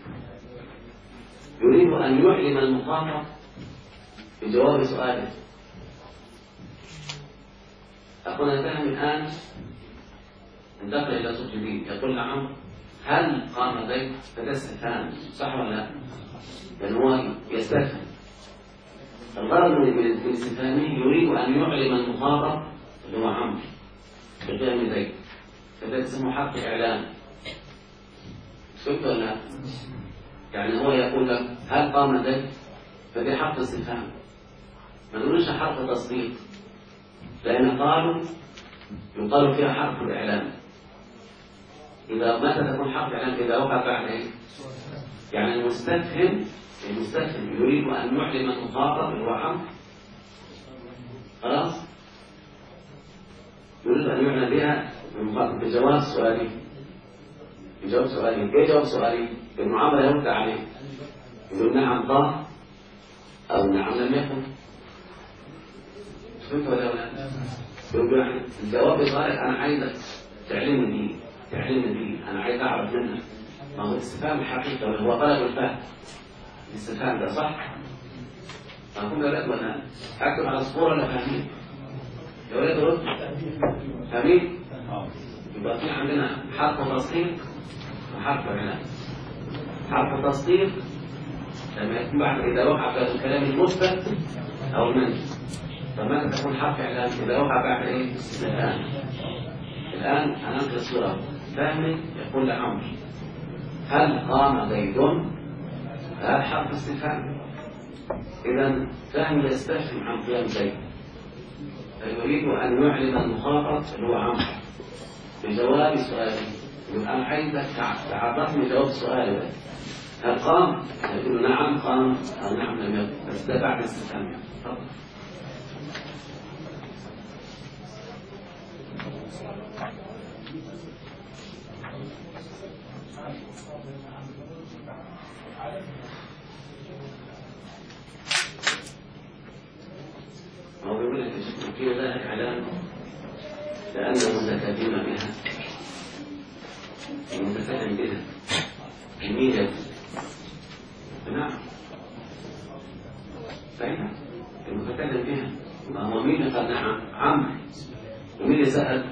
يريد أن يعلم المخاطب بجواب سؤاله. أخونا فهم الآن انتقل إلى صوت جديد يقول لعمرو هل قام زيد، فده استفهام صح ولا لا؟ لأنه هو يستفهم. الغرض من استفهامه يريد أن يعلم المخاطب اللي هو عمرو بقيام زيد، فده اسمه حرف إعلام. شفت ولا لا؟ يعني هو يقول لك هل قام زيد، فدي حرف استفهام، ما نقولش حرف تصديق، لأن قالوا يقال فيها حرف الإعلام. إذا متى تكون حرف إعلام؟ إذا وقع بعد إيه؟ يعني المستفهم يريد أن يعلم المخاطب اللي هو عمرو، خلاص؟ يريد أن يعلم بها المخاطب بجواب سؤاله. بجواب سؤاله، إيه جواب سؤاله؟ إنه عمرو يرد عليه يقول نعم قام أو نعم لم يكن. فهمت ولا لا؟ يقول يعني الجواب صالح أنا عايزك تعلمني دي أنا عايز أعرف منك. ما هو استفهام الحقيقة هو طلب الفهم. الاستفهام ده صح؟ فهمكم يا ولاد ولا أكتب على الصورة ولا فاهمين؟ يا ولاد رد فاهمين؟ يبقى في عندنا حرف تصديق وحرف إعلان. حرف تصديق لما يكون بعد إذا وقع بعد الكلام المثبت أو المنفي. فماذا تكون حرف إعلان إذا وقع بعد إيه؟ الآن هننقل الصورة. فهمي يقول لعمرو هل قام زيد؟ هذا حرف استفهام. إذا فهم يستفهم عن قيام زيد، فيريد أن يعلم المخاطب اللي هو عمرو بجواب سؤاله. يبقى أنا عايزك تعرفني جواب سؤالي بس. هل قام؟ يقول نعم قام أو نعم لم يقم، بس ده بعد استفهام. تفضل. هو بيقول لك في ذلك علامة لأن المتكلم بها المتكلم بها الميلة. نعم فإنها المتكلم بها ما هو مين قال نعم عمرو، ومين سأل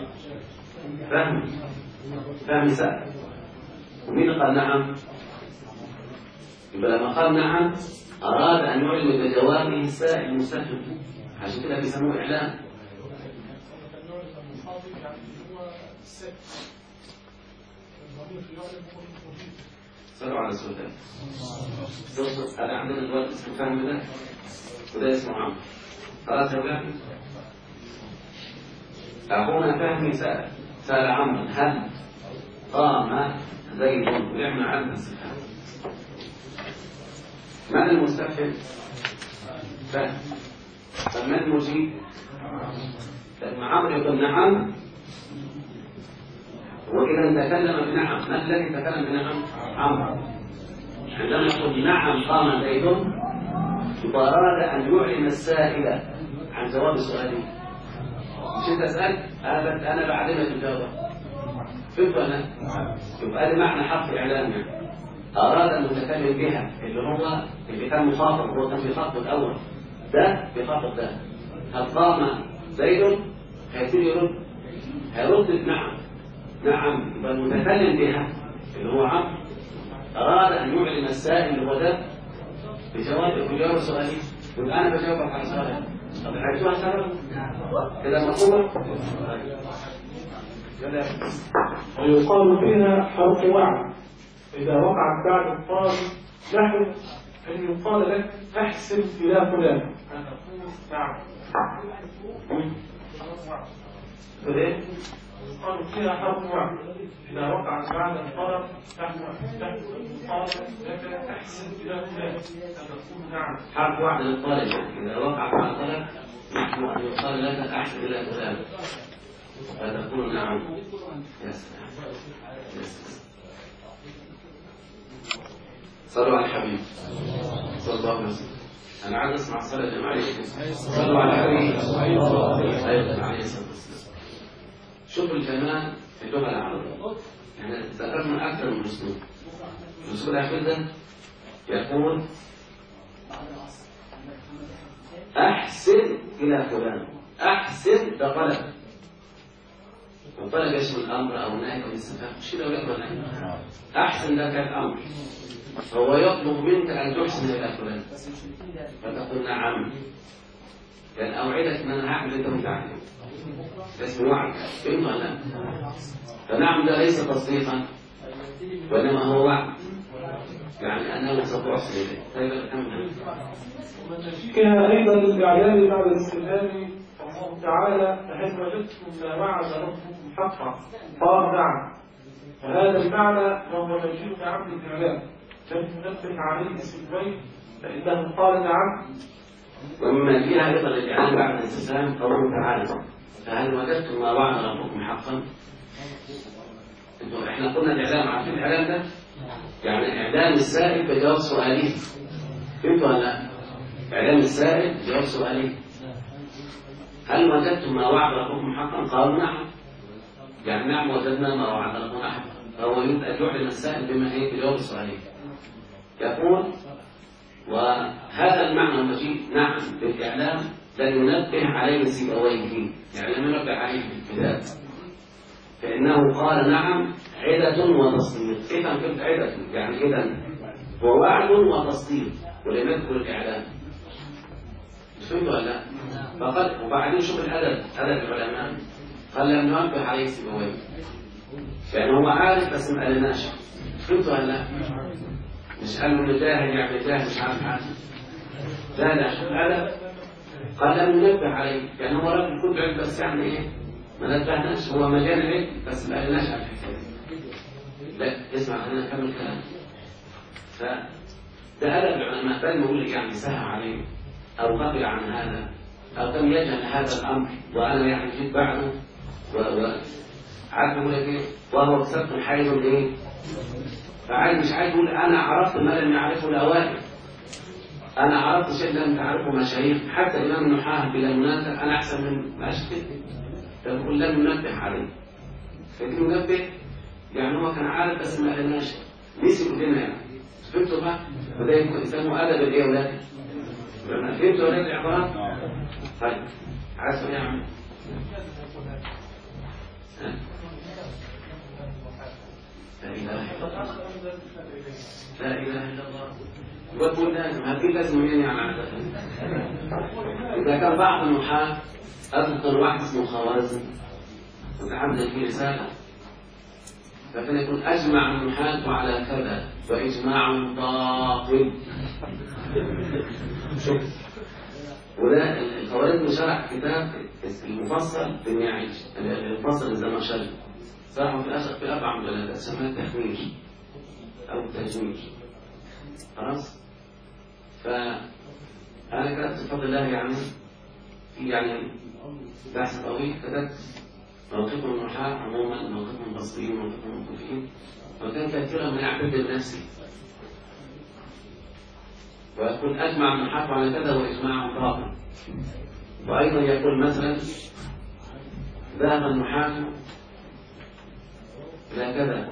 فهم سأل، ومين قال نعم. يبقى لما قال نعم أراد أن يعلم بجوابه السائل المستفهم، عشان كده بيسموه إعلان. صلوا على السودان. أنا عندنا دلوقتي اسم فهم ده وده اسمه عمرو. خلاص يا ولاد. أخونا فهمي سأل عمرو هل قام زيد؟ ونعم عنه استفهام. من المستفهم؟ فهم. فمن المجيب؟ لما عمرو يقول نعم وإذا تكلم بنعم، من الذي تكلم بنعم؟ عمرو. عندما يقول نعم قام زيد أراد أن يعلم السائل عن جواب سؤاله. مش أنت سألت؟ أنا بعلمك الجواب. فهمت ولا؟ يبقى هذا معنى حرف إعلان يعني. أراد المتكلم بها اللي كان مخاطب، هو كان بيخاطب الأول، ده بيخاطب ده. هل قام زيد؟ هيرد بنعم. نعم. يبقى المتكلم بها اللي هو عمرو أراد أن يعلم السائل اللي هو ده بجواب سؤالي. يبقى أنا بجاوبك على سؤالك. طب عرفتوها سبب؟ كده مفهومة؟ ويقال فيها حرف وعد إذا وقعت بعد الطالب، نحو أن يقال لك أحسن إلى فلان أن أقول نعم. يقال فيها حرف وعد إذا وقعت بعد الطلب، نحو أن يقال لك أحسن إلى فلان أن أقول نعم. حرف وعد للطالب إذا وقع بعد الطلب نحو أن يقال لك أحسن إلى فلان فتقول نعم. يا سلام. صلوا على الحبيب صلى الله عليه وسلم. أنا عايز أسمع الصلاة جماعية. صلوا على الحبيب عليه الصلاة والسلام. شوفوا الجمال في اللغة العربية. يعني ذكرنا أكثر من أسلوب. الأسلوب الأخير ده يقول أحسن إلى فلان. أحسن ده طلب، وطلب اسم الأمر أو النهي أو الاستفهام. مش كده ولا لا؟ أحسن ده كان أمر، هو يطلب منك أن تحسن إلى فلان فتقول نعم، يعني أوعدك أن أنا هعمل أنت وأنت عامل. ده اسمه وعد. فهمت ولا لا؟ فنعم ده ليس تصديقا وإنما هو وعد، يعني أنه سوف أحسن إليه. طيب الحمد فيها أيضا الإعلان بعد الاستفهام الله تعالى فهل وجدتم ما وعد ربكم حقا؟ قال نعم. وهذا المعنى وهو مجيء عبد الإعلان لم ينبه عليه سلوين فإنه قال نعم. ومما فيها أيضا الإعلان بعد الاستفهام قوله تعالى فهل وجدتم ما وعد ربكم حقا؟ احنا قلنا الإعلام، عارفين الإعلام ده؟ يعني إعلام السائل بجواب سؤالي. فهمتوا ولا لا؟ إعلام السائل بجواب سؤالي. هل وجدتم ما وعد ربكم حقا؟ قالوا نعم. يعني نعم وجدنا ما وعد ربنا حقا. فهو يريد أن يعلم السائل بما هي بجواب سؤالي. يقول وهذا المعنى المجيء نعم بالإعلام لن ينبه عليه سيبويه فيه، يعني لم ينبه عليه بالابتداء، فإنه قال نعم عدة وتصديق. إذا كنت عدة يعني إذا هو وعد وتصديق ولم يذكر الإعلام. فهمت ولا لا؟ فقد وبعدين شوف الأدب، أدب العلماء قال لم ينبه عليه سيبويه، يعني هو عارف بس ما قالناش. فهمت ولا لا؟ مش قال له جاهل يعني جاهل مش عارف حاجه. لا شوف الادب قال لم ينبه عليه، يعني هو راجل كل علم بس يعني ايه ما نبهناش، هو مليان علم بس ما قالناش على الحكايه. لا اسمع خلينا نكمل كلام. فده ادب العلماء، بل نقول يعني سهى عليه او غفل عن هذا او كم يجهل هذا الامر وانا يعني جيت بعده عارف يقول لك ايه وهو كسبت حيز ايه، فعايز مش عايز يقول انا عرفت ما لم يعرفه الاوائل، انا عرفت شيء لم تعرفه مشايخ، حتى الامام النحاة بلا منازع انا احسن من ما اشتكي، فيقول لم ننبه عليه. فدي منبه يعني هو كان عارف بس ما قالناش، نسي قدامنا يعني. فهمتوا بقى؟ وده يسموه ادب الايه يا ولاد؟ فهمتوا ولاد العبارات؟ طيب عايز ايه يا عم؟ لا إله إلا الله. وقل لازم هذه لازم منين على عادة. إذا كان بعض النحاة أذكر واحد اسمه خوازن وتعمل في رسالة، فكان يكون أجمع النحاة على كذا وإجماع باطل. شوف وده الخوارزمي شرح كتاب المفصل في النعيج، المفصل الزمخشري صراحة في الأسف في 4 مجلدات اسمها تخمير أو تجميل. خلاص؟ فأنا كتبت بفضل الله يعني بحث طويل، كتبت موقفهم النحاة عموما، موقفهم البصريين، موقفهم الكوفيين، وكان كثيرا من أعتبر نفسي ويقول أجمع النحاة على كذا وإجماع باطل. وأيضا يقول مثلا ذهب النحاة إلى كذا،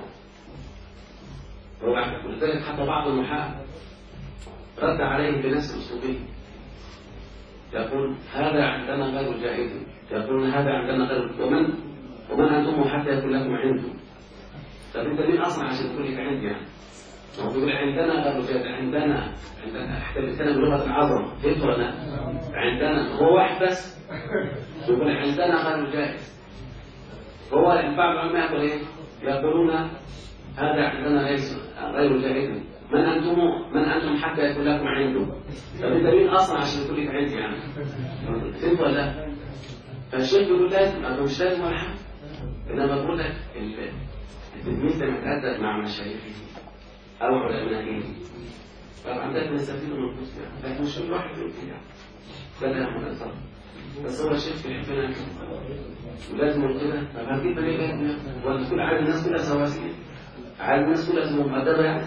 ولذلك حتى بعض النحاة رد عليه بنفس أسلوبه، يقول هذا عندنا غير جائز، يقولون هذا عندنا غير، ومن أنتم حتى يكون لكم عنده. طب أنت مين أصلا عشان تقول لك عندي يعني؟ هو بيقول عندنا غير جائز، عندنا حتى بيتكلم بلغة العظمة، فهمت ولا لا؟ عندنا هو واحد بس يقول عندنا غير جائز. هو بعض العلماء يقول ايه؟ يقولون هذا عندنا ليس غير جائز، من انتم حتى يكون لكم عنده. طب انت مين اصلا عشان تقول لك عندي يعني؟ فهمت ولا لا؟ فالشيخ بيقول لازم او مش لازم ولا حاجه، انما بقول لك التلميذ لما يتادب مع مشايخه او علمائه طبعا ده بنستفيد من القصه يعني، لكن مش كل واحد يمكن يعني بدأ من الأثر. بس هو الشيخ يحبنا ولازم كده. طب هنجيب ليه لازم ولا تكون عاد الناس كلها سواسية، عاد الناس كلها اسمها مؤدبة يعني.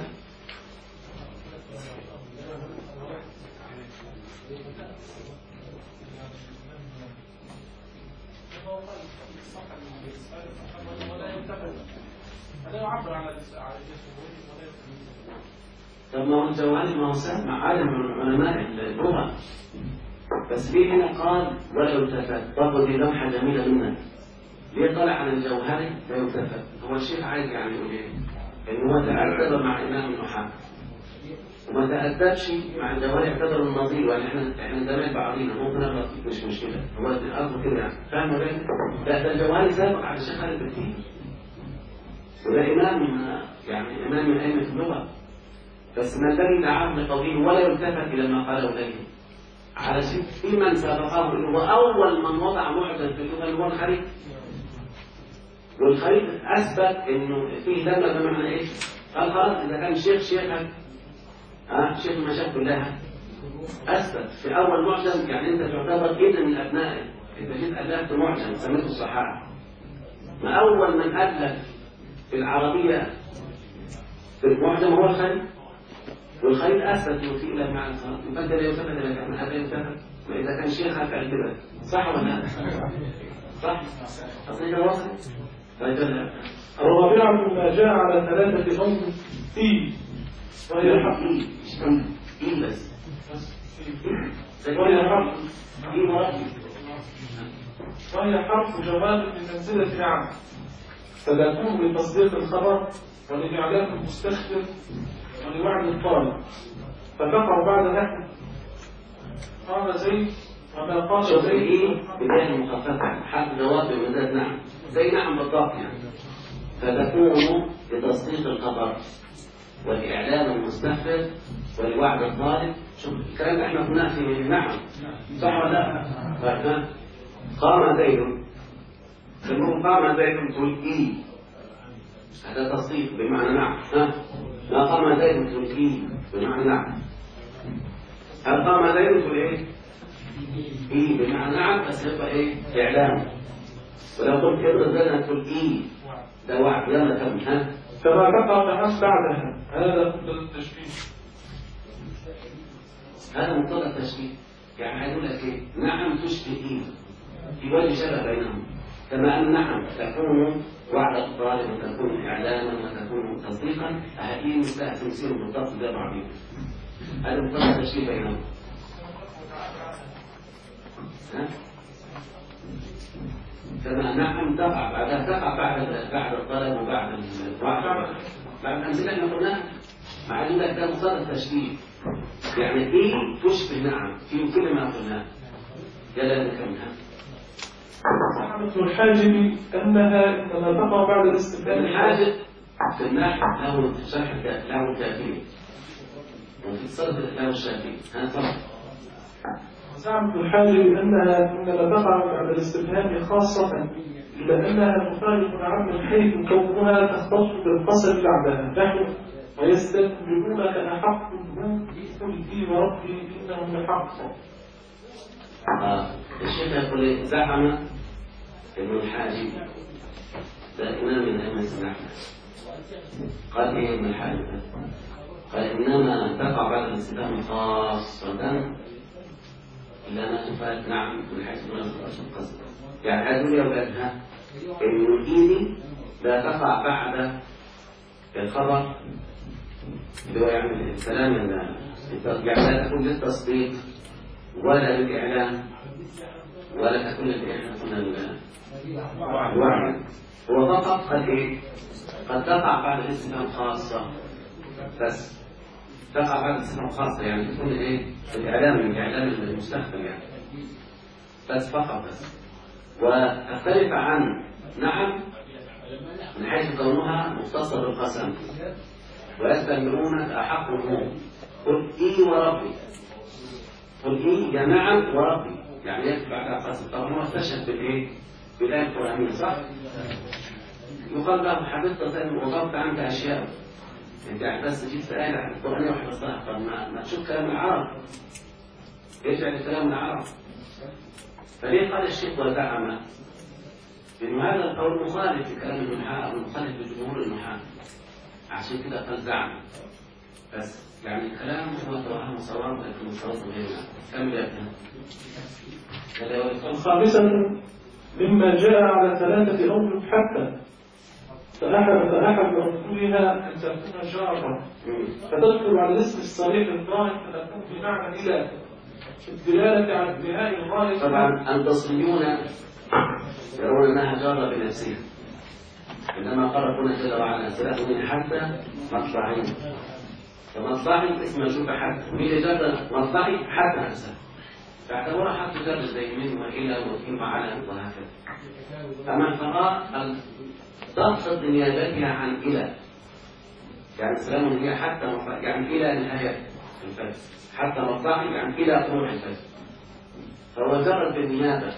طب ما هو الجوانب ما هو سهل مع عالم من علماء اللغة، بس في هنا قال ولا يلتفت. برضه دي لمحة جميلة منك، ليه طلع عن الجوهري لا يلتفت؟ هو الشيخ عايز يعني يقول ايه؟ ان هو تأدب مع إمام النحاة وما تأدبش مع الجوهري، اعتبر النظير، وان احنا زمان بعضينا ممكن نغلط مش مشكلة، هو الأمر كده يعني، فاهم ولا ايه؟ لا ده الجوهري سابق على الشيخ خالد بكتير، وده إمام يعني إمام من أئمة اللغة، بس ما الذي دعاه لقوله ولا يلتفت إلى ما قاله إليه؟ على شيء في من سبقه انه اول من وضع معجم في اللغه اللي هو الخليل، والخليل اثبت انه فيه لغه بمعنى ايه؟ قال خلاص اذا كان شيخك شيخ المشايخ كلها اثبت في اول معجم، يعني انت تعتبر ابن من ابنائه، انت جيت الفت معجم سميته الصحاح، ما اول من الف في العربيه في المعجم هو الخليل، والخليل أثبت يوفي إلى معنى الخلاص، يبقى لا يلتفت إلى كلمة، هذا يلتفت، وإذا كان شيخ هكذا كده، صح ولا لا؟ صح؟ أصل كده واصل؟ الرابعة ما جاء على 3 أمر فيه، وهي إيه بس وهي حرف جواب بمنزلة نعم، فتكون بتصديق الخبر ولإعلام المستخدم ولوعد الطالب، فتقع بعد نحو قام زيد وما قال شوف زيد. ايه بداية مخففة حرف جواب بمنزلة نعم، زي نعم بالضبط يعني. فتكون بتصديق الخبر والإعلام المستخبر ولوعد الطالب. شوف الكلام احنا قلناه في نحو، صح ولا لا؟ قام زيد، لما قام زيد تقول ايه، هذا تصديق بمعنى نعم. ما قام زيد تقول ايه بمعنى نعم. هل قام زيد تقول ايه؟ ايه بمعنى نعم، بس يبقى ايه؟ اعلام. ولو قلت ابن زيد تقول ايه، ده وعد. يلا كمل. كما تقع نعم بعدها، هذا مقتضى التشبيه. هذا مقتضى التشبيه، يعني هيقول لك ايه؟ نعم تشبه ايه؟ في وجه شبه بينهم، كما ان نعم تكون وعد الطالب وتكون اعلاما وتكون تصديقا، هذه مثلها تمثيل بالضبط زي بعضهم. هذا مقتضى التشبيه بينهم. كما نعم تقع بعدها، تقع بعد الطلب وبعد الوعد، بعد الامثله اللي قلناها. مع ان ده مقتضى التشبيه، يعني ايه تشبه نعم في كل ما قلناه. يلا نكملها. زعمت الحاجب أنها إنما تقع بعد الاستفهام. الحاجب في النحو له شرح له الكافي، وفي الصرف له الشافعي. زعمت الحاجب أنها إنما تقع بعد الاستفهام خاصة، لأنها مخالف عنه حيث كونها تختص بالقصر بعدها، نحو ويستنبئونك أحق هو قل إي وربي إنه لحق. الشيخ يقول زعم ابن الحاجب، ده إمام من أئمة النحو، قال إيه ابن الحاجب؟ قال إنما تقع بعد الاستفهام خاصة إلا ما تفات نعم من حيث القصد. يعني هذول يا أولادها إن الإيدي لا تقع بعد الخبر اللي هو يعني الكلام، يعني لا تكون للتصديق ولا للإعلام ولا تكون الوعي. هو فقط قد إيه؟ قد تقع بعد الاستفهام خاصة، بس تقع بعد الاستفهام خاصة يعني تكون إيه؟ الإعلام المستخدم يعني، بس فقط بس. وتختلف عن نعم من حيث كونها مختصة بالقسم، ويستنبئونك أحق هو قل إي وربي. قل إي يا نعم وربي، يعني يكفي بعدها قسم. طبعا هو استشهد بالإيه؟ بالآية القرآنية، صح؟ يقال له حفظت زين وضبط عنك أشياء، أنت بس جبت آية القرآنية وحفظتها. طب ما تشوف كلام العرب، يجعل كلام العرب. فليه قال الشيخ وزعم؟ لأن هذا القول مخالف لكلام النحاة أو مخالف لجمهور النحاة، عشان كده قال زعم. بس يعني الكلام هو توهم صواب، لكن الصواب غيرنا. كم يفهم؟ الخامسة مما جاء على ثلاثة أوجه حتى، فأحد مأخوذها أن تكون جارة فتدخل على الاسم الصريح الظاهر، فتكون بمعنى إلى الدلالة على انتهاء الغاية. طبعا البصريون يرون أنها جارة بنفسها، إنما قال هنا جل وعلا سلام من حتى مطلعين. فمطلعي اسم مجرور حتى، وهي جارة مطلعي حتى نفسها، فاعتبرها حتى جارة زي من وإلى وفي وعلى وهكذا. أما القراء تقصد نيابتها عن إلى، يعني سلام هي حتى مطلع، يعني إلى نهاية الفجر، حتى مطلعي يعني إلى طلوع الفجر، فهو جرد بالنيابة.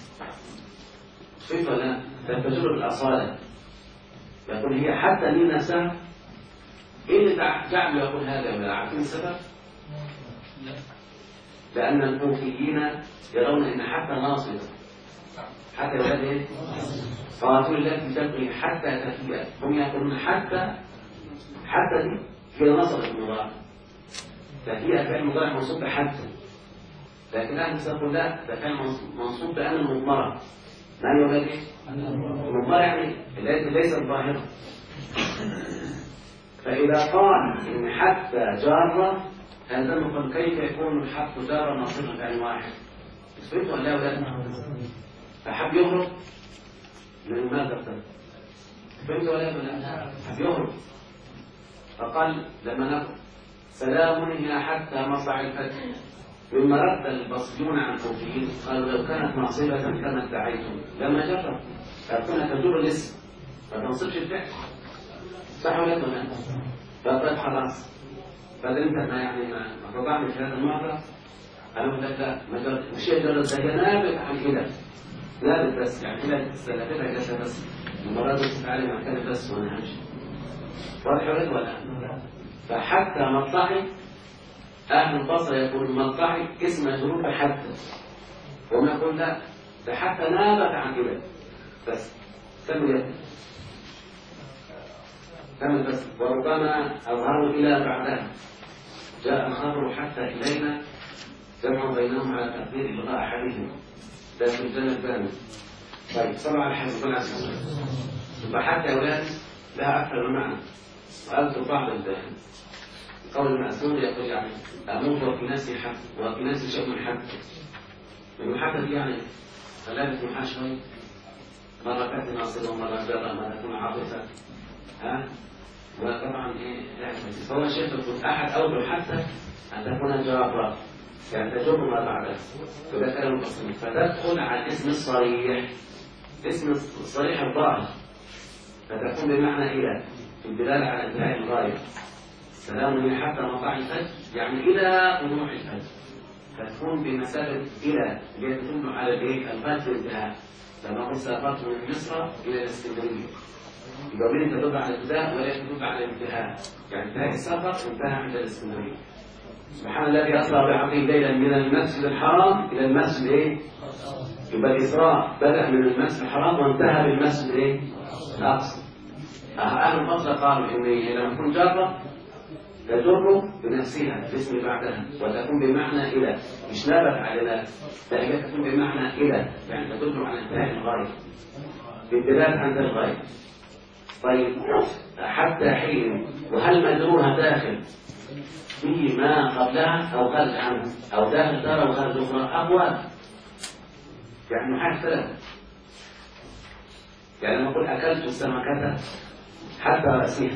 كيف لا تنفجر الأصالة؟ يقول هي حتى من نفسها. إيه اللي جعل يقول هذا؟ ولا عارفين السبب؟ لأن الكوفيين يرون أن حتى ناصبة، حتى يقول إيه؟ قاتل التي تبغي حتى تفيء. هم يقولون حتى دي هي نصبة المضارع، تفيء فعل المضارع منصوب بحتى، لكن أهل يقول لا، ده كان منصوب بأن المضمرة. معنى يقول إيه؟ المضمرة يعني ليس الظاهرة. فإذا قال إن حتى جارة هذا المقام كيف يكون الحق جارا ناصبا فعل واحد؟ فهمتوا ولا لا؟ فحب يهرب من المادة. فهمتوا ولا لا؟ حب يهرب فقال لما نقول سلام هي حتى مطلع الفجر، مما رد البصريون عن الكوفيين قالوا لو كانت ناصبة كما ادعيتم لما جرب كانت تجر الاسم ما تنصبش الفعل. صح ولا لا؟ فقد خلاص فدمت يعني ما تضعني في هذا المعرض. أنا أقول لك لا مش يجرد زي نابت عن كده نابت بس يعني كده سلفتها جلسة بس المرات تتعلم عن كده بس وأنا همشي. واضح ولا؟ فحتى مطلعي أهل البصرة يقول مطلعي اسم مجرور بحتى، وما يقول لا ده حتى نابت عن كده بس كمل بس. وربما أظهروا إلى بعدها جاء الخبر حتى إلينا جمع بينهم على تقدير لقاء أحدهم ده في الجنة الثانية. طيب صلى على الحبيب عليه الصلاة والسلام. يبقى حتى يا أولاد لها أكثر من معنى وأذكر بعض قول المأسور يقول يعني أموت وفي نفسي حق وفي نفسي شيء من حق. من حق دي يعني خلاني في محل شوي مرة كانت ناصرة ومرة جرى مرة تكون عاطفة وطبعا يعني فهو شيء يقول أحد أوجه حتى أن تكون جواب يعني تجر ما بعدها وده كلام بسيط فتدخل على الاسم الصريح اسم الصريح الظاهر فتكون بمعنى إلى في الدلالة على انتهاء الغاية. سلام هي حتى مطلع الفجر يعني إلى طلوع الفجر فتكون بمسافة إلى اللي تدل على الفجر الانتهاء. لما قلت سافرت من مصر إلى الإسكندرية يبقى من تدل على الابتداء ولا تدل على الانتهاء يعني انتهاء السفر انتهى عند الإسكندرية. سبحان الذي أسرى بعبده ليلا من المسجد الحرام إلى المسجد يبقى الإسراء بدأ من المسجد الحرام وانتهى بالمسجد الأقصى. أهل البصرة قالوا إن لما تكون جارة تجر بنفسها الاسم بعدها وتكون بمعنى إلى مش نابت على لا فهي تكون بمعنى إلى يعني تدل على انتهاء الغاية بالدلالة عند الغاية. طيب حتى حين وهل مجرورها داخل فيما قبلها أو خارج عنه أو داخل دار أو خارج أخرى أقوال يعني محال ثلاثة. يعني لما أقول أكلت السمكة حتى رأسها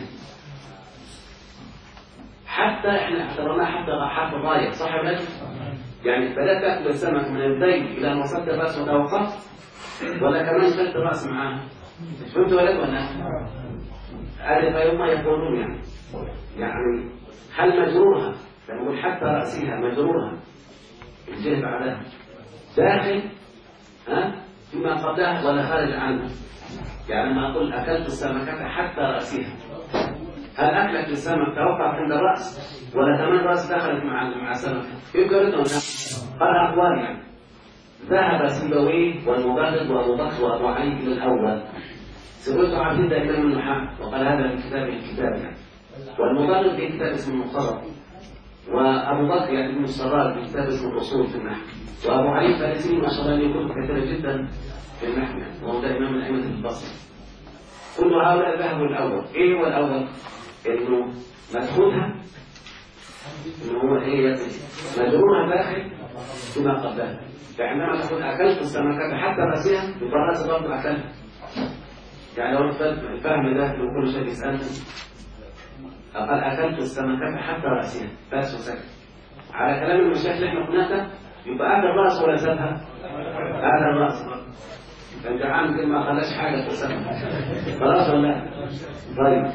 حتى إحنا اعتبرناها حتى غاية صح ولا يعني بدأت تأكل السمك من الذيل إلى أن وصلت الرأس وتوقفت ولا كمان شلت الرأس معاه. فهمت ولد ولا هذا فيوم يقولون يعني هل مجرورها لما نقول حتى رأسها مجرورها الجهة بعدها داخل فيما قبلها ولا خارج عنها. يعني لما أقول أكلت السمكة حتى رأسها هل أكلت السمك توقف عند الرأس ولا كمان الرأس دخلت مع السمكة؟ يمكن أن قال أقوال يعني ذهب سيبويه والمبالغ وأبو بكر وأبو علي إلى الأول. سيبويه عارفين ده إمام المحامي وقال هذا من كتاب يعني والمبالغ في كتاب اسمه المختصر وأبو بكر يعني ابن السراج في كتاب اسمه الأصول في النحو وأبو علي الفارسي ما شاء الله له كتب كثيرة جدا في النحو وهو ده إمام الأئمة البصري. كل هؤلاء ذهبوا الأول. إيه هو الأول؟ إنه مدخولها إنه هو مجرورها داخل فيما قبلها. فعندما نقول أكلت السمكة حتى رأسها يبقى رأس برضه أكلها. يعني لو الفهم ده لو كل شيء يسألني أقل أكلت السمكة حتى رأسها بس وسكت. على كلام المشايخ اللي احنا قلناها يبقى هذا الرأس ولا سابها؟ هذا الرأس. كان جعان كل ما خلاش حاجة في السمكة. خلاص ولا؟ طيب.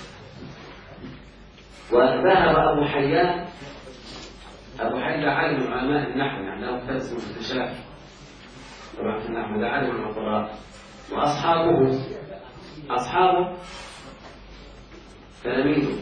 وذهب أبو حيان عالم علماء النحو يعني له كتاب اسمه الاكتشاف طبعا في النحو ده عالم القراء وأصحابه تلاميذه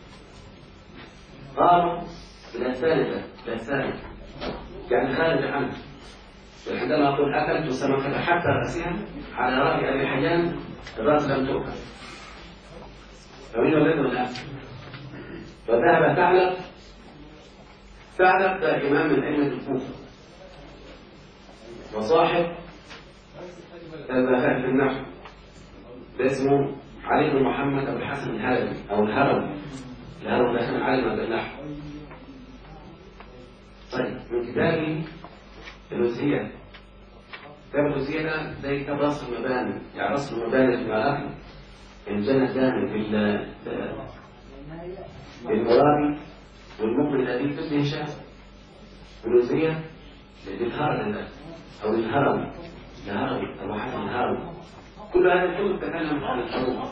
قالوا إلى الثالثة يعني خارج عنه. عندما أقول أكلت السمكة حتى رأسها على رأي أبي حيان الرأس لم تؤكل. فمن ولد ولا وذهب ثعلب ده إمام من أئمة الكوفة وصاحب الذهاب في النحو ده اسمه علي بن محمد أبو الحسن الهرمي أو الهرمي ده كان عالم بالنحو كتابي الوزية. كتاب الوزية ده زي كتاب رسم المباني، يعني رسم المباني في العراق الجنة الدامي بالمرابي والمقبل الذي تبدي هشام الوزية للهرم أو للهرم أو حسن الهرم. كل هذه الكتب تتكلم عن الحروب.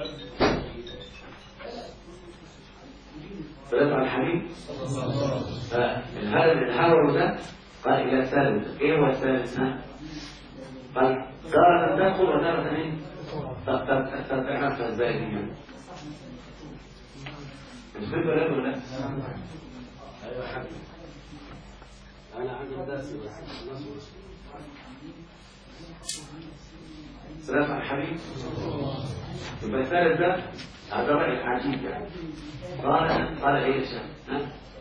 فلطع الحبيب الهرم ده قال إلى الثالث. إيه هو الثالث؟ قال تارة تدخل وتارة إيه؟ تعرفها إزاي دي؟ مش فهمت ولا لا؟ أيوة حبيبي أنا عندي درس بس سلام على الحبيب. يبقى الثالث ده هذا رأي عجيب يعني. قال ايه يا شيخ؟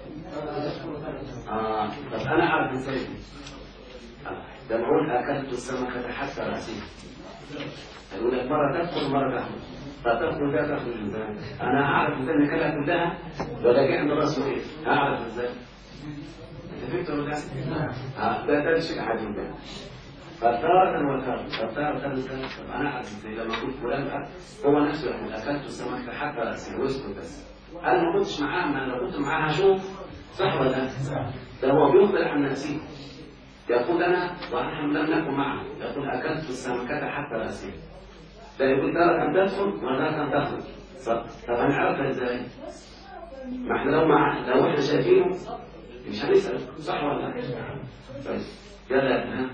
طب انا اعرف ازاي ده بقول اكلت السمكة حتى راسي. يقول لك مرة تدخل مرة تخرج، فتدخل ده تخرج ازاي؟ انا اعرف ازاي ان كلها كلها ولا جاي عند راسه ايه؟ اعرف ازاي؟ انت فهمت ولا لا؟ ده شيء عجيب ده. فتارة وتارة طب أنا أعرف إزاي لما أقول فلان هو نفسه يقول أكلت السمك حتى رأسي واسكت بس. أنا ما كنتش معاه، ما لو كنت معاه هشوف صح ولا لا؟ ده هو بيخبر عن نفسه. يقول أنا ونحن لم نكن معه، يقول أكلت السمكة حتى رأسي. ده يقول تارة تدخل وتارة تخرج. طب هنعرفها إزاي؟ ما إحنا لو إحنا شايفينه مش هنسأل صح ولا لا؟ بس يلا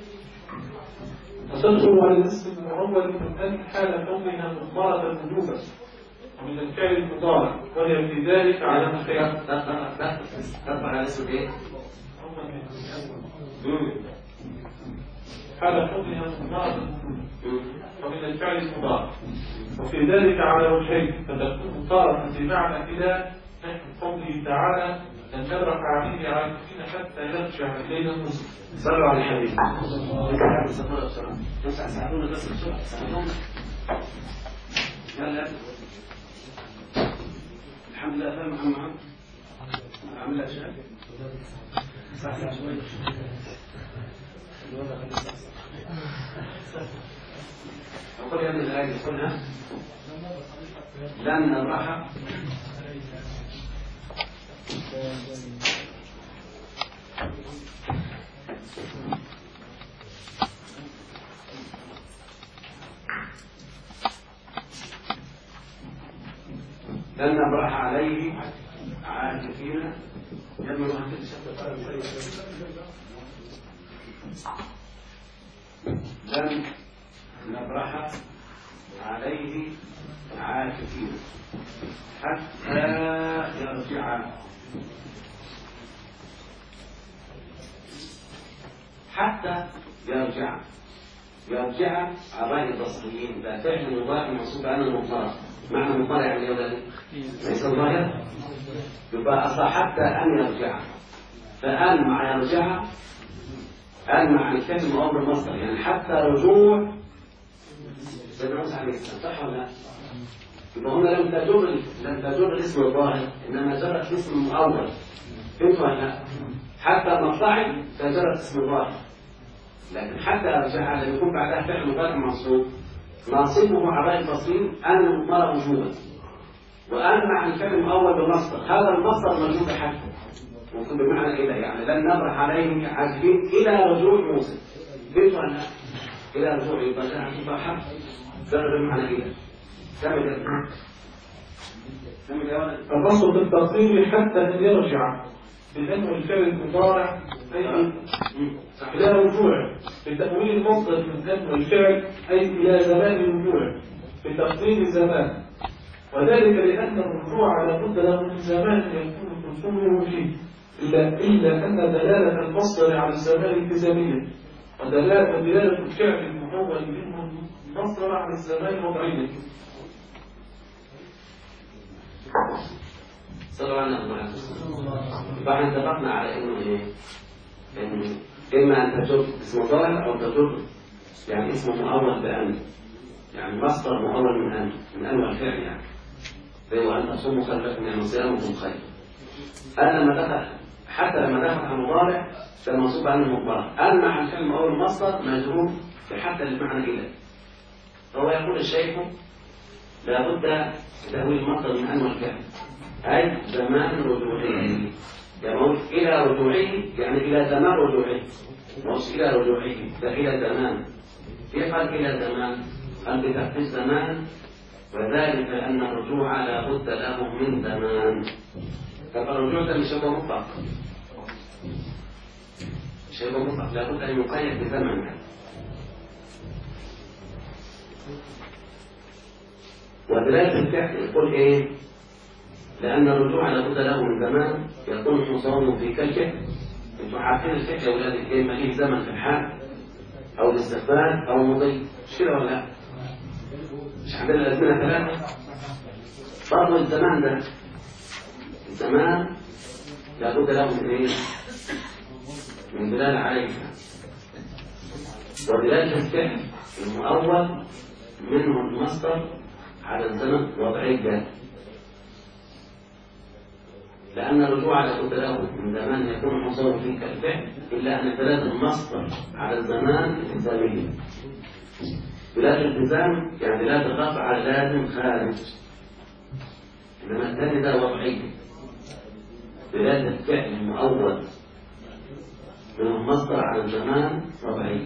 وتدخل على الاسم المعول من أن حال كونها مضارة وجوبا ومن الفعل المضارع وهي في ذلك على الخيار. تطبع على اسم ايه؟ حال كونها مضارة ومن الفعل المضارع وفي ذلك على وجهين، فتكون مضارة بمعنى إلى نحو قوله تعالى لن نبرح عليه عاكفين حتى يرجع إلينا المسلم. صلوا على الحبيب. تسع ساعدونا بس بسرعة ساعدونا. يلا الحمد لله فاهم محمد عامل لك شيء صح شوية أقول يا ابن الآية قلنا لن نبرح لن نبرح عليه عاكفين لن نبرح عليه عاكفين حتى يرجع. حتى يرجع عباية البصريين ده فعل مضارع منصوب على المضارع. معنى مضارع يعني ايه؟ ليس ظاهر. يبقى اصلا حتى ان يرجع، فان مع يرجع ان مع الكلمه او بالمصدر، يعني حتى رجوع سيدنا موسى عليه السلام صح ولا لا؟ يبقى هنا لم تجر الاسم الظاهر، انما جرت الاسم المؤول. فهمت ولا لا؟ حتى مطلعي تجرت اسم الظاهر، لكن حتى ارجع لما يكون بعدها فعل مضارع منصوب ناصبه عباء البصير ان المضارع وجوبا، وان مع الفعل الاول بالمصدر. هذا المصدر موجود حتى ممكن بمعنى كده، يعني لن نبرح عليه عاكفين الى رجوع موسى. فهمت ولا لا؟ الى رجوع يبقى ده هتبقى حرف جر بمعنى كده. كمل الفصل بالتقدير حتى ان يرجع بأنه الفعل المضارع أي إلى رجوع، بتأويل المصدر من أنه الفعل أي إلى زمان الرجوع بتقدير الزمان، وذلك لأن الرجوع لابد له من زمان يكون حصوله فيه، إلا أن دلالة المصدر على الزمان التزامية، ودلالة الفعل المحول منه المصدر على الزمان وضعيه. صلوا على النبي. فاحنا اتفقنا على انه ايه؟ انه اما ان تجر اسم ظاهر او تجر يعني اسم مؤول بان، يعني مصدر مؤول من انواع الفعل، يعني زي وان تصوموا خير لكم يعني صيامكم خير. انا لما دخل حتى لما دخل على المضارع ده منصوب عنه المضارع. أما الفعل أو المصدر مجرور حتى المعنى إلى. فهو يقول الشيخ لابد تأويل المصدر من أنواع الفعل أي زمان رجوعه، يقول إلى رجوعه يعني إلى زمان رجوعه، مش إلى رجوعه ده إلى زمان. كيف قال إلى زمان؟ قال بتحديد زمان، وذلك أن الرجوع لا بد له من زمان. فالرجوع ده مش هو مطلق، مش هو مطلق، لا بد أن يقيد بزمن. ودلالة الفعل يقول إيه؟ لأن الرجوع لا بد له من زمان يكون مصاب في كالفعل. انتوا عارفين الفعل يا ولاد الكلمة ليه زمن في الحال أو الاستقبال أو مضي، مش كده ولا لا؟ مش عندنا الأزمنة ثلاثة؟ برضه الزمان ده الزمان لا بد له من إيه؟ من دلالة عليها. ودلالة الفعل المؤول منه المصدر على الزمن وضعية، لأن الرجوع لا بد له من زمان يكون حصول فيه كالفعل، إلا أن دلالة المصدر على الزمان التزامية. دلالة الالتزام يعني دلالة الرفع على لازم خارج، إنما الثاني ده وضعية. دلالة الفعل المؤول من المصدر على الزمان وضعية.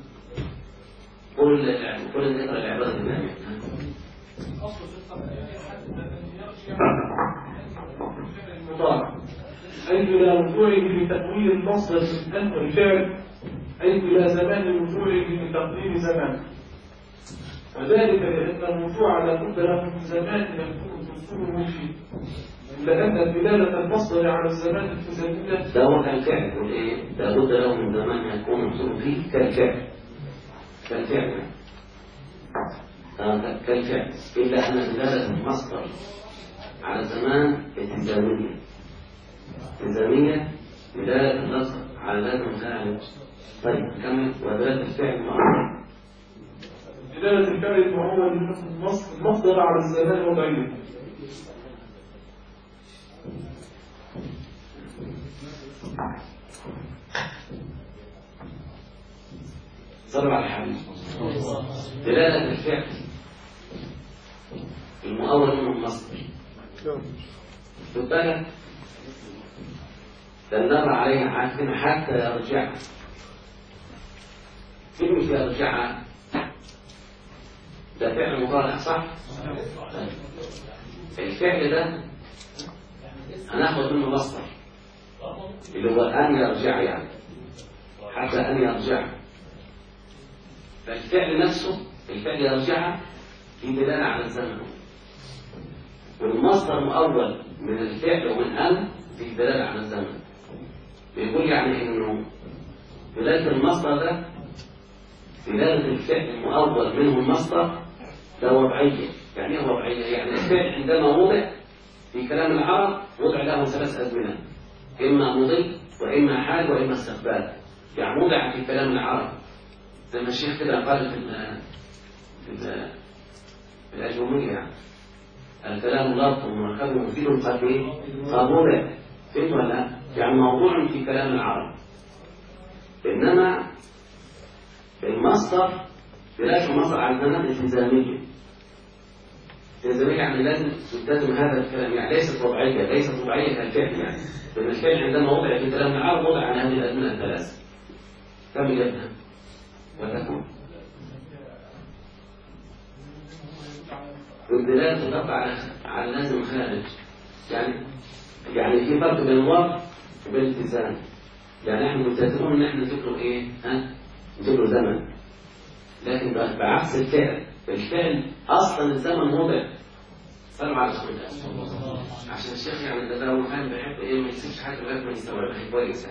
كل ذكر العبارة الثانية المضارع أي إلى رجوعه بتأويل المصدر من أنواع الفعل، أي إلى زمان رجوعه بتقديم زمان، وذلك لأن الرجوع لا بد له من زمان يكون دخوله فيه، لأن دلالة المصدر على الزمان التزامية ده هو كالفعل. يقول إيه؟ لا بد له من زمان يكون دخوله فيه كالفعل. كالفعل كالفعل، إلا أن دلالة المصدر على الزمان التزامية. التزامية دلالة اللفظ على لازم خارج. طيب كمل. ودلالة الفعل معروف. دلالة الفعل المعول المصدر على الزمان الوضعي. صلوا على الحبيب. دلالة الفعل المؤول منه المصدر خد بالك دلنا عليها عارفين حتى يرجع. كلمة يرجع ده فعل مضارع صح؟ الفعل ده هناخد منه مصدر اللي هو أن يرجع، يعني حتى أن يرجع. فالفعل نفسه الفعل يرجع في دلالة على الزمن، والمصدر مؤول من الفعل ومن أن في دلالة على الزمن. بيقول يعني إنه دلالة المصدر ده دلالة الفعل المؤول منه المصدر ده وضعية. يعني ايه وضعية؟ يعني الفعل عندما وضع في كلام العرب وضع له ثلاث أزمنة، إما مضي وإما حال وإما استقبال. يعني وضع في كلام العرب زي ما الشيخ كده قال في الأجومية، يعني الكلام لفظ ومركب مفيد قد ايه؟ قد وضع. فهمت ولا لا؟ يعني موضوع في كلام العرب. إنما المصدر دلالة المصدر على الزمان التزامية. التزامية يعني لازم تلتزم هذا الكلام، يعني ليست وضعية، ليست وضعية كالفعل. يعني لأن الفعل عندما وضع في كلام العرب وضع عن هذه الأزمنة الثلاث. كم يبنى وتكون والدلالة تقع على لازم خارج. يعني في فرق بين الوضع وبين الالتزام. يعني احنا ملتزمون ان احنا نذكره ايه؟ نذكره زمن، لكن بعكس الفعل اصلا الزمن وضع. صلوا على رسول الله عشان الشيخ يعني ده لو كان بيحب ايه ما يسيبش حاجه لغايه ما يستوعبها كويس.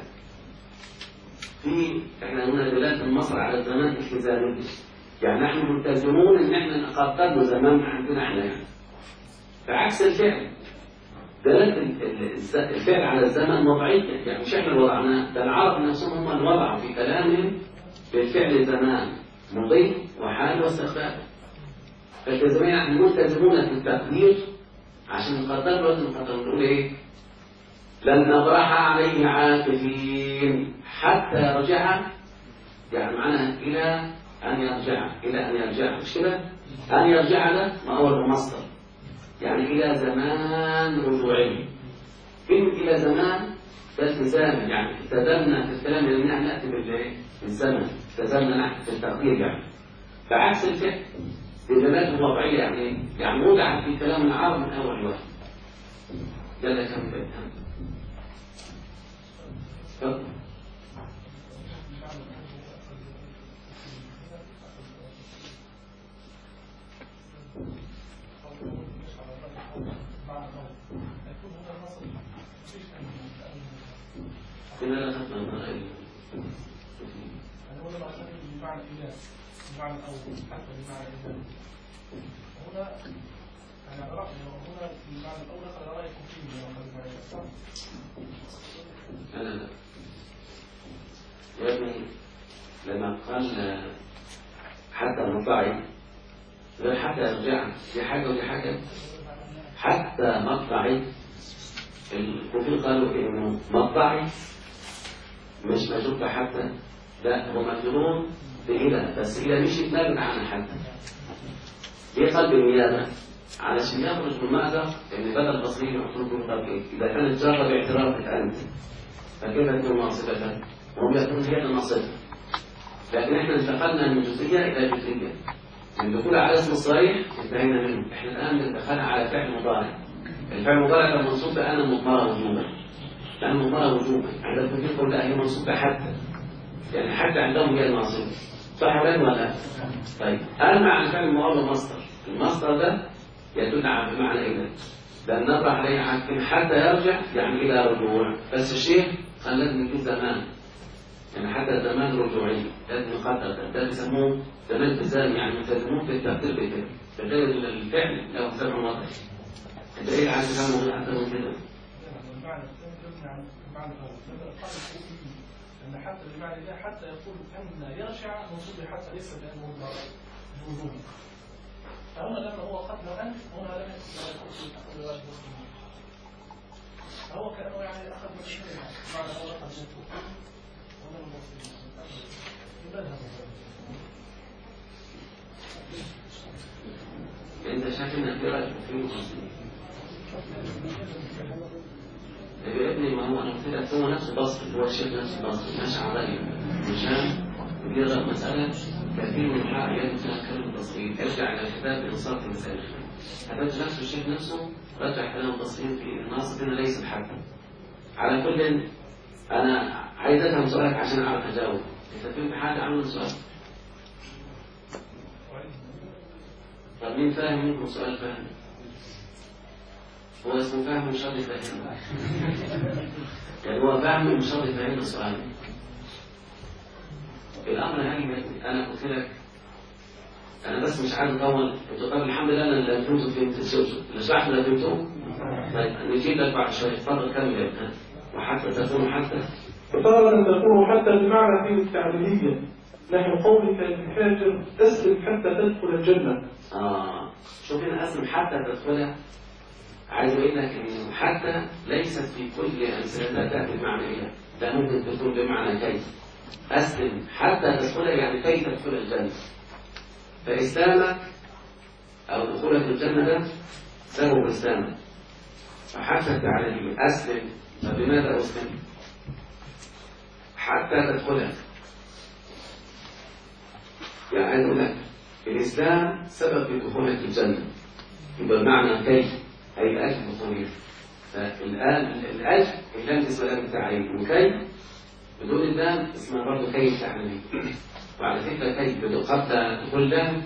في احنا قلنا دلالة المصدر على الزمان التزامي، يعني نحن ملتزمون ان احنا نقدر له زمان عندنا احنا. يعني بعكس الفعل دلالة الفعل على الزمن وضعية، يعني مش احنا اللي وضعناه، ده العرب نفسهم هم اللي وضعوا في كلامهم بالفعل زمان مضي وحال واستقبال. فالتزامية نحن ملتزمون في التقدير عشان نقدر له لازم نقول ايه؟ لن نبرح عليه عاكفين حتى يرجع، يعني معناها إلى أن يرجع، إلى أن يرجع، مش كده؟ أن يرجع ده ما هو المصدر، يعني إلى زمان رجوعي. كلمة إلى زمان ده التزام، يعني التزمنا في الكلام اللي نحن نأتي بالزمن، التزمنا نحن في التقدير يعني. بعكس الفعل الدلالات الوضعية يعني وضعت في كلام العرب من أول واحد. ده اللي كان بيتهم. كنا لا نفهم المرأي هو لما أشكل بمعنى إله بمعنى الأول حتى بمعنى إله هنا أنا أرى هنا بمعنى الأول أخذ رأيكم فيه بمعنى صح؟ لا يا ابني لما قال حتى مطلعي غير حتى يرجع دي حاجة ودي حاجة. حتى مطلعي الكوفيين قالوا إنه مطلعي مش مجرور بحتى، لا هو مجرور بإلى، بس إلى مش يتنابل عنها حتى. ليه قال بالنيابة؟ علشان يخرج بالمأزق إن بدل بصري يحطوه بالقلب إيه؟ إذا كانت جارة باعترافك أنت فكيف تكون ناصبة؟ وهم يكون هي الناصبة. لكن إحنا انتقلنا من جزئية إلى جزئية. من دخول على اسم الصريح انتهينا منه. إحنا الآن دخلنا على فعل مضارع. الفعل المضارع كان منصوب بأن مضمرة وجوبا. لأن مضمرة وجوبا عند الكثير كل هي منصوبة حتى. يعني حتى عندهم هي الناصبة. صح ولا لا؟ طيب أما عن فعل المضارع المصدر. المصدر ده يدل على بمعنى إيه؟ لأن نطرح عليه حاجتين حتى يرجع يعني إلى رجوع. بس الشيخ قال لازم يكون زمان. يعني حتى زمان رجوعي لازم يقدر ده بيسموه زمان التزام، يعني ملتزمون بالتقدير بكده. فغير الفعل له سبع مواضع. الدليل على الكلام موجود أكثر من كده. أن حتى بمعنى ده حتى يقول أن يرجع منصوب حتى ليس بأنه وجوب. فهنا لما هو قبل أن هنا لم يكن الواجب فهو كأنه يعني أخذ من الشيء معنى هو أخذ من الفوق ومن المصير أنت شايف إن في رأي في المصير يا ابني ما هو أنا قلت لك هو نفس البصر، هو الشيخ نفس البصر ماشي عليا مشان يقرأ مسألة كثير من الحق يجب فيها كلام البصريين. ارجع إلى الكتاب بإنصاف المسائل. هذا نفسه الشيخ نفسه رجع كلام البصريين في الناصب إنه ليس بحق. على كل أنا عايز أفهم سؤالك عشان أعرف أجاوب. أنت فهمت حاجة عن السؤال؟ طب مين فاهم منكم سؤال فاهم؟ هو اسمه فاهم مش شرط يفهم. يعني هو فاهم مش شرط يفهم السؤال. الأمر هاي أنا قلت لك أنا بس مش عايز أطول. طب الحمد لله أنا اللي فهمت اللي شرحت اللي فهمته. طيب نجيب لك بعد شوية. اتفضل كمل. وحتى تكون حتى فطالما أن تكون حتى بمعنى فيه التعليلية نحن قولك الحاجر أسلم حتى تدخل الجنة. شوف هنا أسلم حتى تدخلها. عايز أقول لك إن حتى ليست في كل أمثلة تأتي بمعنى إيه. ده ممكن تكون بمعنى كيف. أسلم حتى تدخلها يعني كي تدخل الجنة. فإسلامك أو دخولك الجنة ده سبب إسلامك. فحتى التعليلية أسلم. فبماذا أسلم؟ حتى تدخلها. يعني عايز أقول لك الإسلام سبب في دخولك الجنة. يبقى بمعنى كيف أي الأجل الطويل. فالآن الأجل اللام اسمها لام التعليل وكيف بدون اللام اسمها برضه كيف تعليل. وعلى فكرة كيف قبل دخول اللام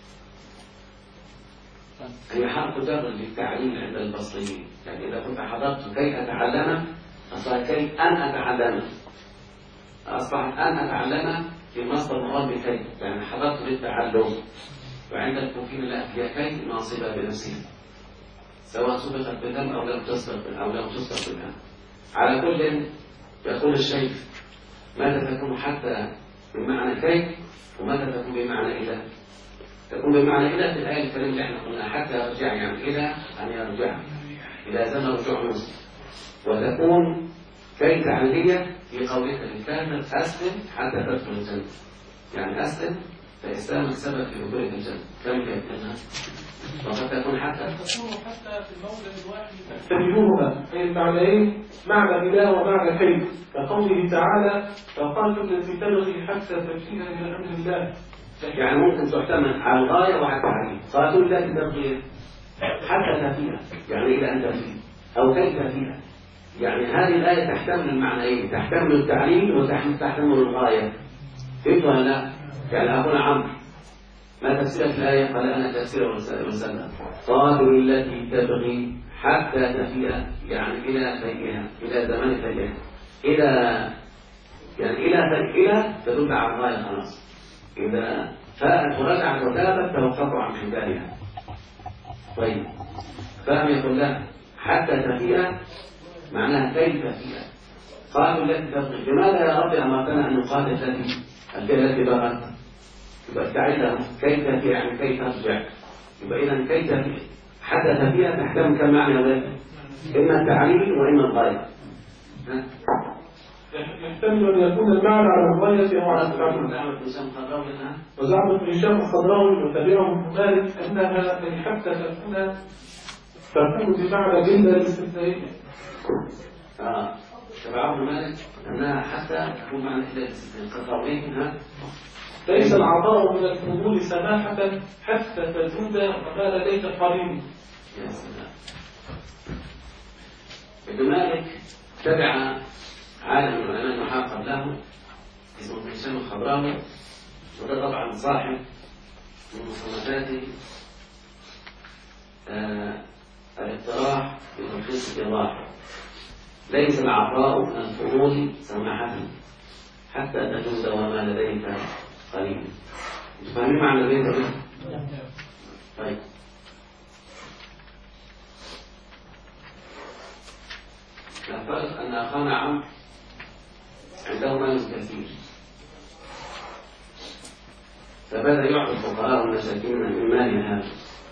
هي حرف جر للتعليل عند البصريين. يعني إذا كنت حضرت كي أتعلم أصبح كي أن أتعلم. أصبحت أن أتعلم في مصدر مراد بكي. يعني حضرت للتعلم. وعند الكوفيين لا هي كي ناصبة بنفسها سواء سبقت باللام أو لم تسبق باللام. على كل يقول الشيخ ماذا تكون حتى بمعنى كي وماذا تكون بمعنى إذا. تكون بمعنى إذا في الآية الكريمة اللي احنا قلنا حتى يرجع يعني إلى أن يرجع إلى زمن رجوع موسى. وتكون كي تعلية في قولك للكافر أسلم حتى تدخل الجنة. يعني أسلم فإسلامك سبب في دخولك الجنة. كم كيفنا؟ وقد تكون حتى في الموضع الواحد تجدوهما أي المعنيين معنى بلا ومعنى كيف كقوله تعالى فقاتل التي تبغي حتى تفيها إلى أمر الله. يعني ممكن تحتمل على الغاية وعلى التعليل. قاتل التي تبغي حتى تفيها يعني إلى أن تفيه أو كيف تفيها. يعني هذه الآية تحتمل المعنيين، تحتمل التعليل وتحتمل الغاية. فهمت ولا لا؟ يعني أقول عمرو ما تفسيرك الآية؟ قال أنا تفسير وسلم قاتل التي تبغي حتى تفيء يعني إلى فيئها إلى زمان فيئها إلى يعني إلى تدل على الغاية خلاص. إذا فاءت ورجعت وتابت توقفوا عن حبالها. طيب فهم يقول لا حتى تفيء معناها كيف تفيء. قالوا التي تبغي لماذا يا رب أمرتنا أن نقاتل التي بغت؟ يبقى تعالى كيف تفيء يعني كيف ترجع. يبقى إذا كيف تفيء حتى تفيء تحتمل كم معنى ذلك؟ إما التعليل وإما الغاية. يحتمل أن يكون المعنى على الغاية أو على التعليل. وزعم ابن هشام الخضراوي وتابعهم مالك أنها من حتى تكون بمعنى جلة الاستثنائية. تبعهم مالك أنها حتى تكون معنى جلة الاستثنائية. ليس العطاء من الفضول سماحة حتى تجود وما لديك قريب. يا سلام. ابن مالك تبع عالم من العلماء المحاق قبله اسمه ابن هشام الخضراوي، وده طبعا صاحب من مصنفاته الاقتراح في تلخيص الإيضاح. ليس العطاء من الفضول سماحة حتى تجود وما لديك قليل. تفهمين معنى ذلك ده؟ طيب نفترض أن أخانا عمرو عنده مال كثير، فبدأ يعطي الفقراء والمساكين من مال هذا،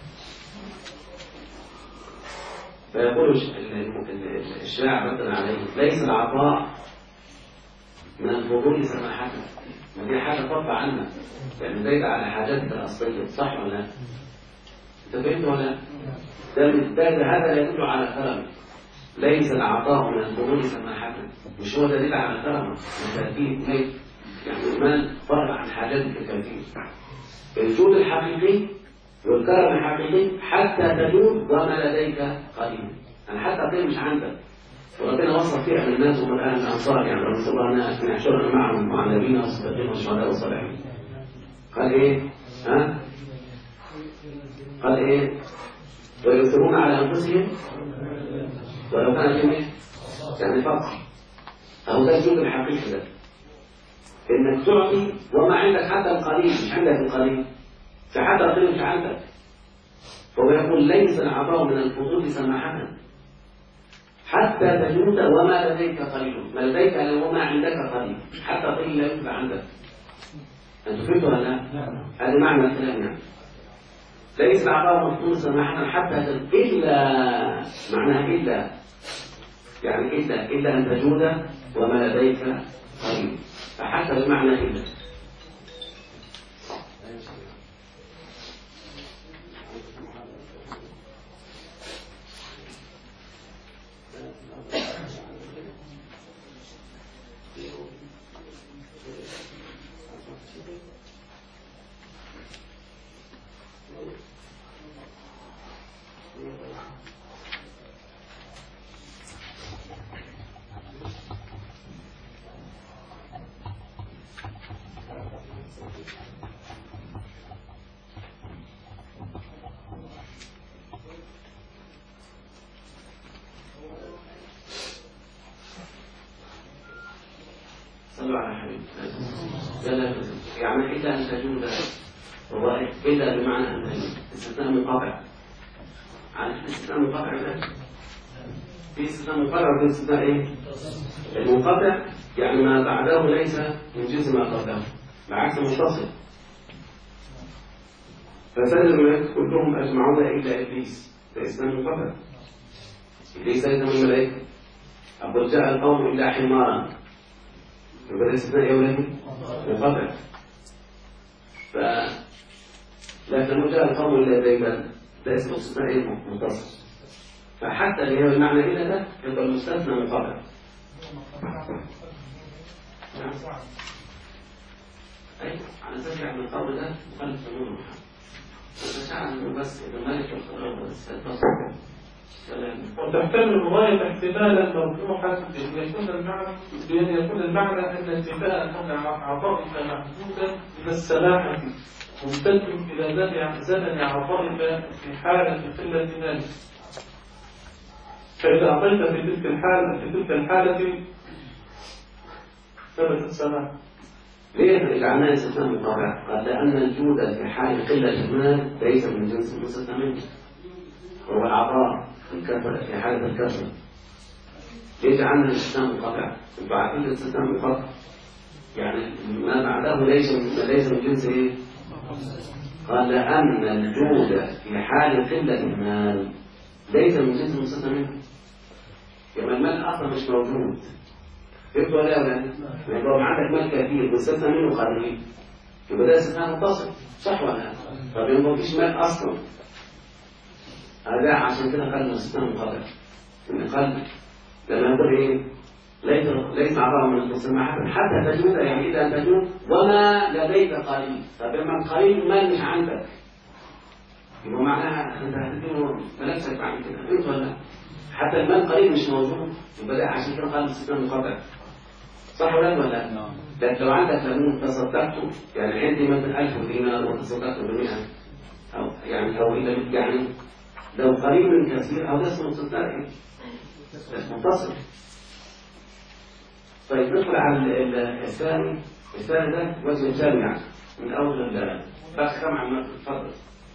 فيقول الشاعر ردا عليه ليس العطاء من الفضول سماحة. ما دي حاجة ترفع عنك يعني زايد على حاجاتك الأصلية، صح ولا لا؟ أنت فهمت ولا لا؟ هذا يدل على كرم. ليس العطاء من الفضول سماحة، مش هو دليل على كرم التأكيد ليه؟ يعني المال فرع عن حاجاتك الكثير. الجود الحقيقي والكرم الحقيقي حتى تجود وما لديك قليل. أنا حتى قليل مش عندك، وربنا وصف فيها من الناس ومن أهل الأنصار يعني رب الله أن يحشرنا معهم مع النبيين والصديقين والشهداء والصالحين. قال إيه؟ قال إيه؟ ويؤثرون على أنفسهم ولو كان فيهم يعني فقر. أهو ده الجود الحقيقي ده، إنك تعطي وما عندك حتى القليل، مش عندك القليل فحتى القليل مش عندك. فهو يقول ليس العطاء من الفضول سماحة حتى تجود وما لديك قليل. ما لديك وما عندك قليل، حتى قليل لا يبقى عندك. أنت فهمت ولا لا؟ هذا معنى الكلام يعني. ليس العطاء من الفضول سماحة حتى إلا معناها إلا يعني إلا أن تجود وما لديك قليل، فحتى بمعنى إلا. يعني إلا أن تجود وظائف إلا بمعنى أن تجود استثناء منقطع. عارف استثناء منقطع ده؟ في استثناء منقطع وفي استثناء إيه؟ المنقطع يعني ما بعده ليس من جنس ما قبله، بعكس المتصل. فسجد الملائكة كلهم أجمعون إلا إبليس، ده استثناء منقطع. إبليس ليس من الملائكة أقول جاء القوم إلا حمارا، يبقى الاستثناء يا ولدي منقطع. لكن جاء القوم إلا ذيبا ده اسمه استثناء متصل، فحتى اللي هو المعنى إلا ده يبقى المستثنى منقطع. أيوة على أساس يعني القول ده مخالف لنور محمد. فشعر إنه بس الملك والقرار بس وتحتمل الغاية احتمالا مرجوحا بأن يكون المعنى أن انتفاء عطائك محدودا من السماحة ممتد إلى زمن عطائك في حالة قلة مالك، فإذا أعطيت في تلك الحالة ثبت السماحة. ليه جعلناه استثناء مقابع؟ قال لأن الجود في حال قلة المال ليس من جنس المستثنى منه، وهو العطاء في حالة الكسر. ليه جعلنا الاستثناء مقابع؟ انتوا عارفين الاستثناء مقابع يعني ما بعده ليس من جنس ايه؟ قال لأن الجود في حال قلة المال ليس من جنس المستثنى منه، يعني المال أصلا مش موجود. فهمت ولا لا؟ يعني لو عندك مال كثير واستثنى منه قليل يبقى ده استثناء متصل، صح ولا لا؟ طب يبقى مفيش مال اصلا، هذا عشان كده قال الاستثناء منقطع. ان قال لما يقول ايه ليس عطاء من المسمى حتى تجود، يعني اذا تجود وما لديك قليل. طب لما القليل مال مش عندك يبقى معناها انت هتديله ملكك بعد كده. فهمت ولا لا؟ حتى المال قليل مش موجود يبقى ده عشان كده قال الاستثناء منقطع، صح ولا لا؟ لكن لو عندك ليمون تصدقته، يعني عندي مثلا 1000 دينار وتصدقت ب100 او الى يعني لو قليل من كثير او ده اسمه استثناء متصل. طيب ندخل على الثاني ده وجه ثاني يعني من اول بس كم عن تفضل.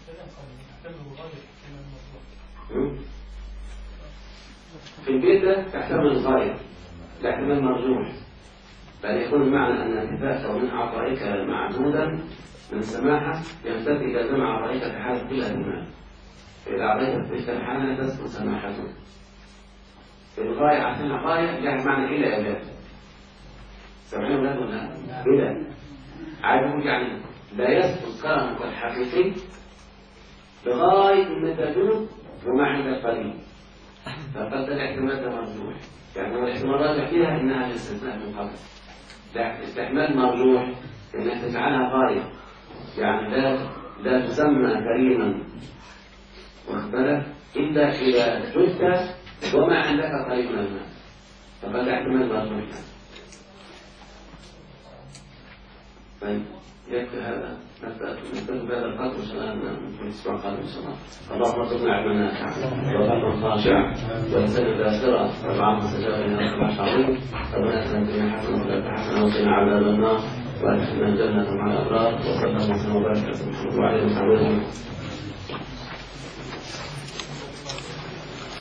في البيت ده تحتمل الغاية لاحتمال مرجوح، بل يكون المعنى أن انتفاءك من عطائك معدودا من السماحة يمتد إلى جمع عطائك في حالة قلة المال. إذا أعطيت في تلك الحالة تسقط سماحته. الغاية عشان الغاية يعني معنى إلى أولاد. سمعين أولاد ولا إلى؟ عايز أقول يعني لا يسقط كرمك الحقيقي لغاية ما تجود وما عندك قليل، فقد الاحتمال ده مرجوح. يعني الاحتمال الراجح فيها انها الاستثناء من قبل. الاحتمال مرجوح انك تجعلها غايه، يعني لا تسمى كريما واخد بالك الا اذا جدت وما عندك قريب من المال، فقد الاحتمال مرجوح. طيب يكفي هذا، نكتب بهذا القدر ان شاء الله في الاسبوع القادم ان شاء الله. اللهم ارزقنا علما نافعا وقلبا خاشعا ولسانا ذاكرا وطعاما مستجابا يا رب العالمين. ربنا اتنا في الدنيا حسنه وفي الاخره حسنه وقنا عذاب النار وادخلنا الجنه مع الابرار. وصلى الله وسلم وبارك على محمد وعلى اله وصحبه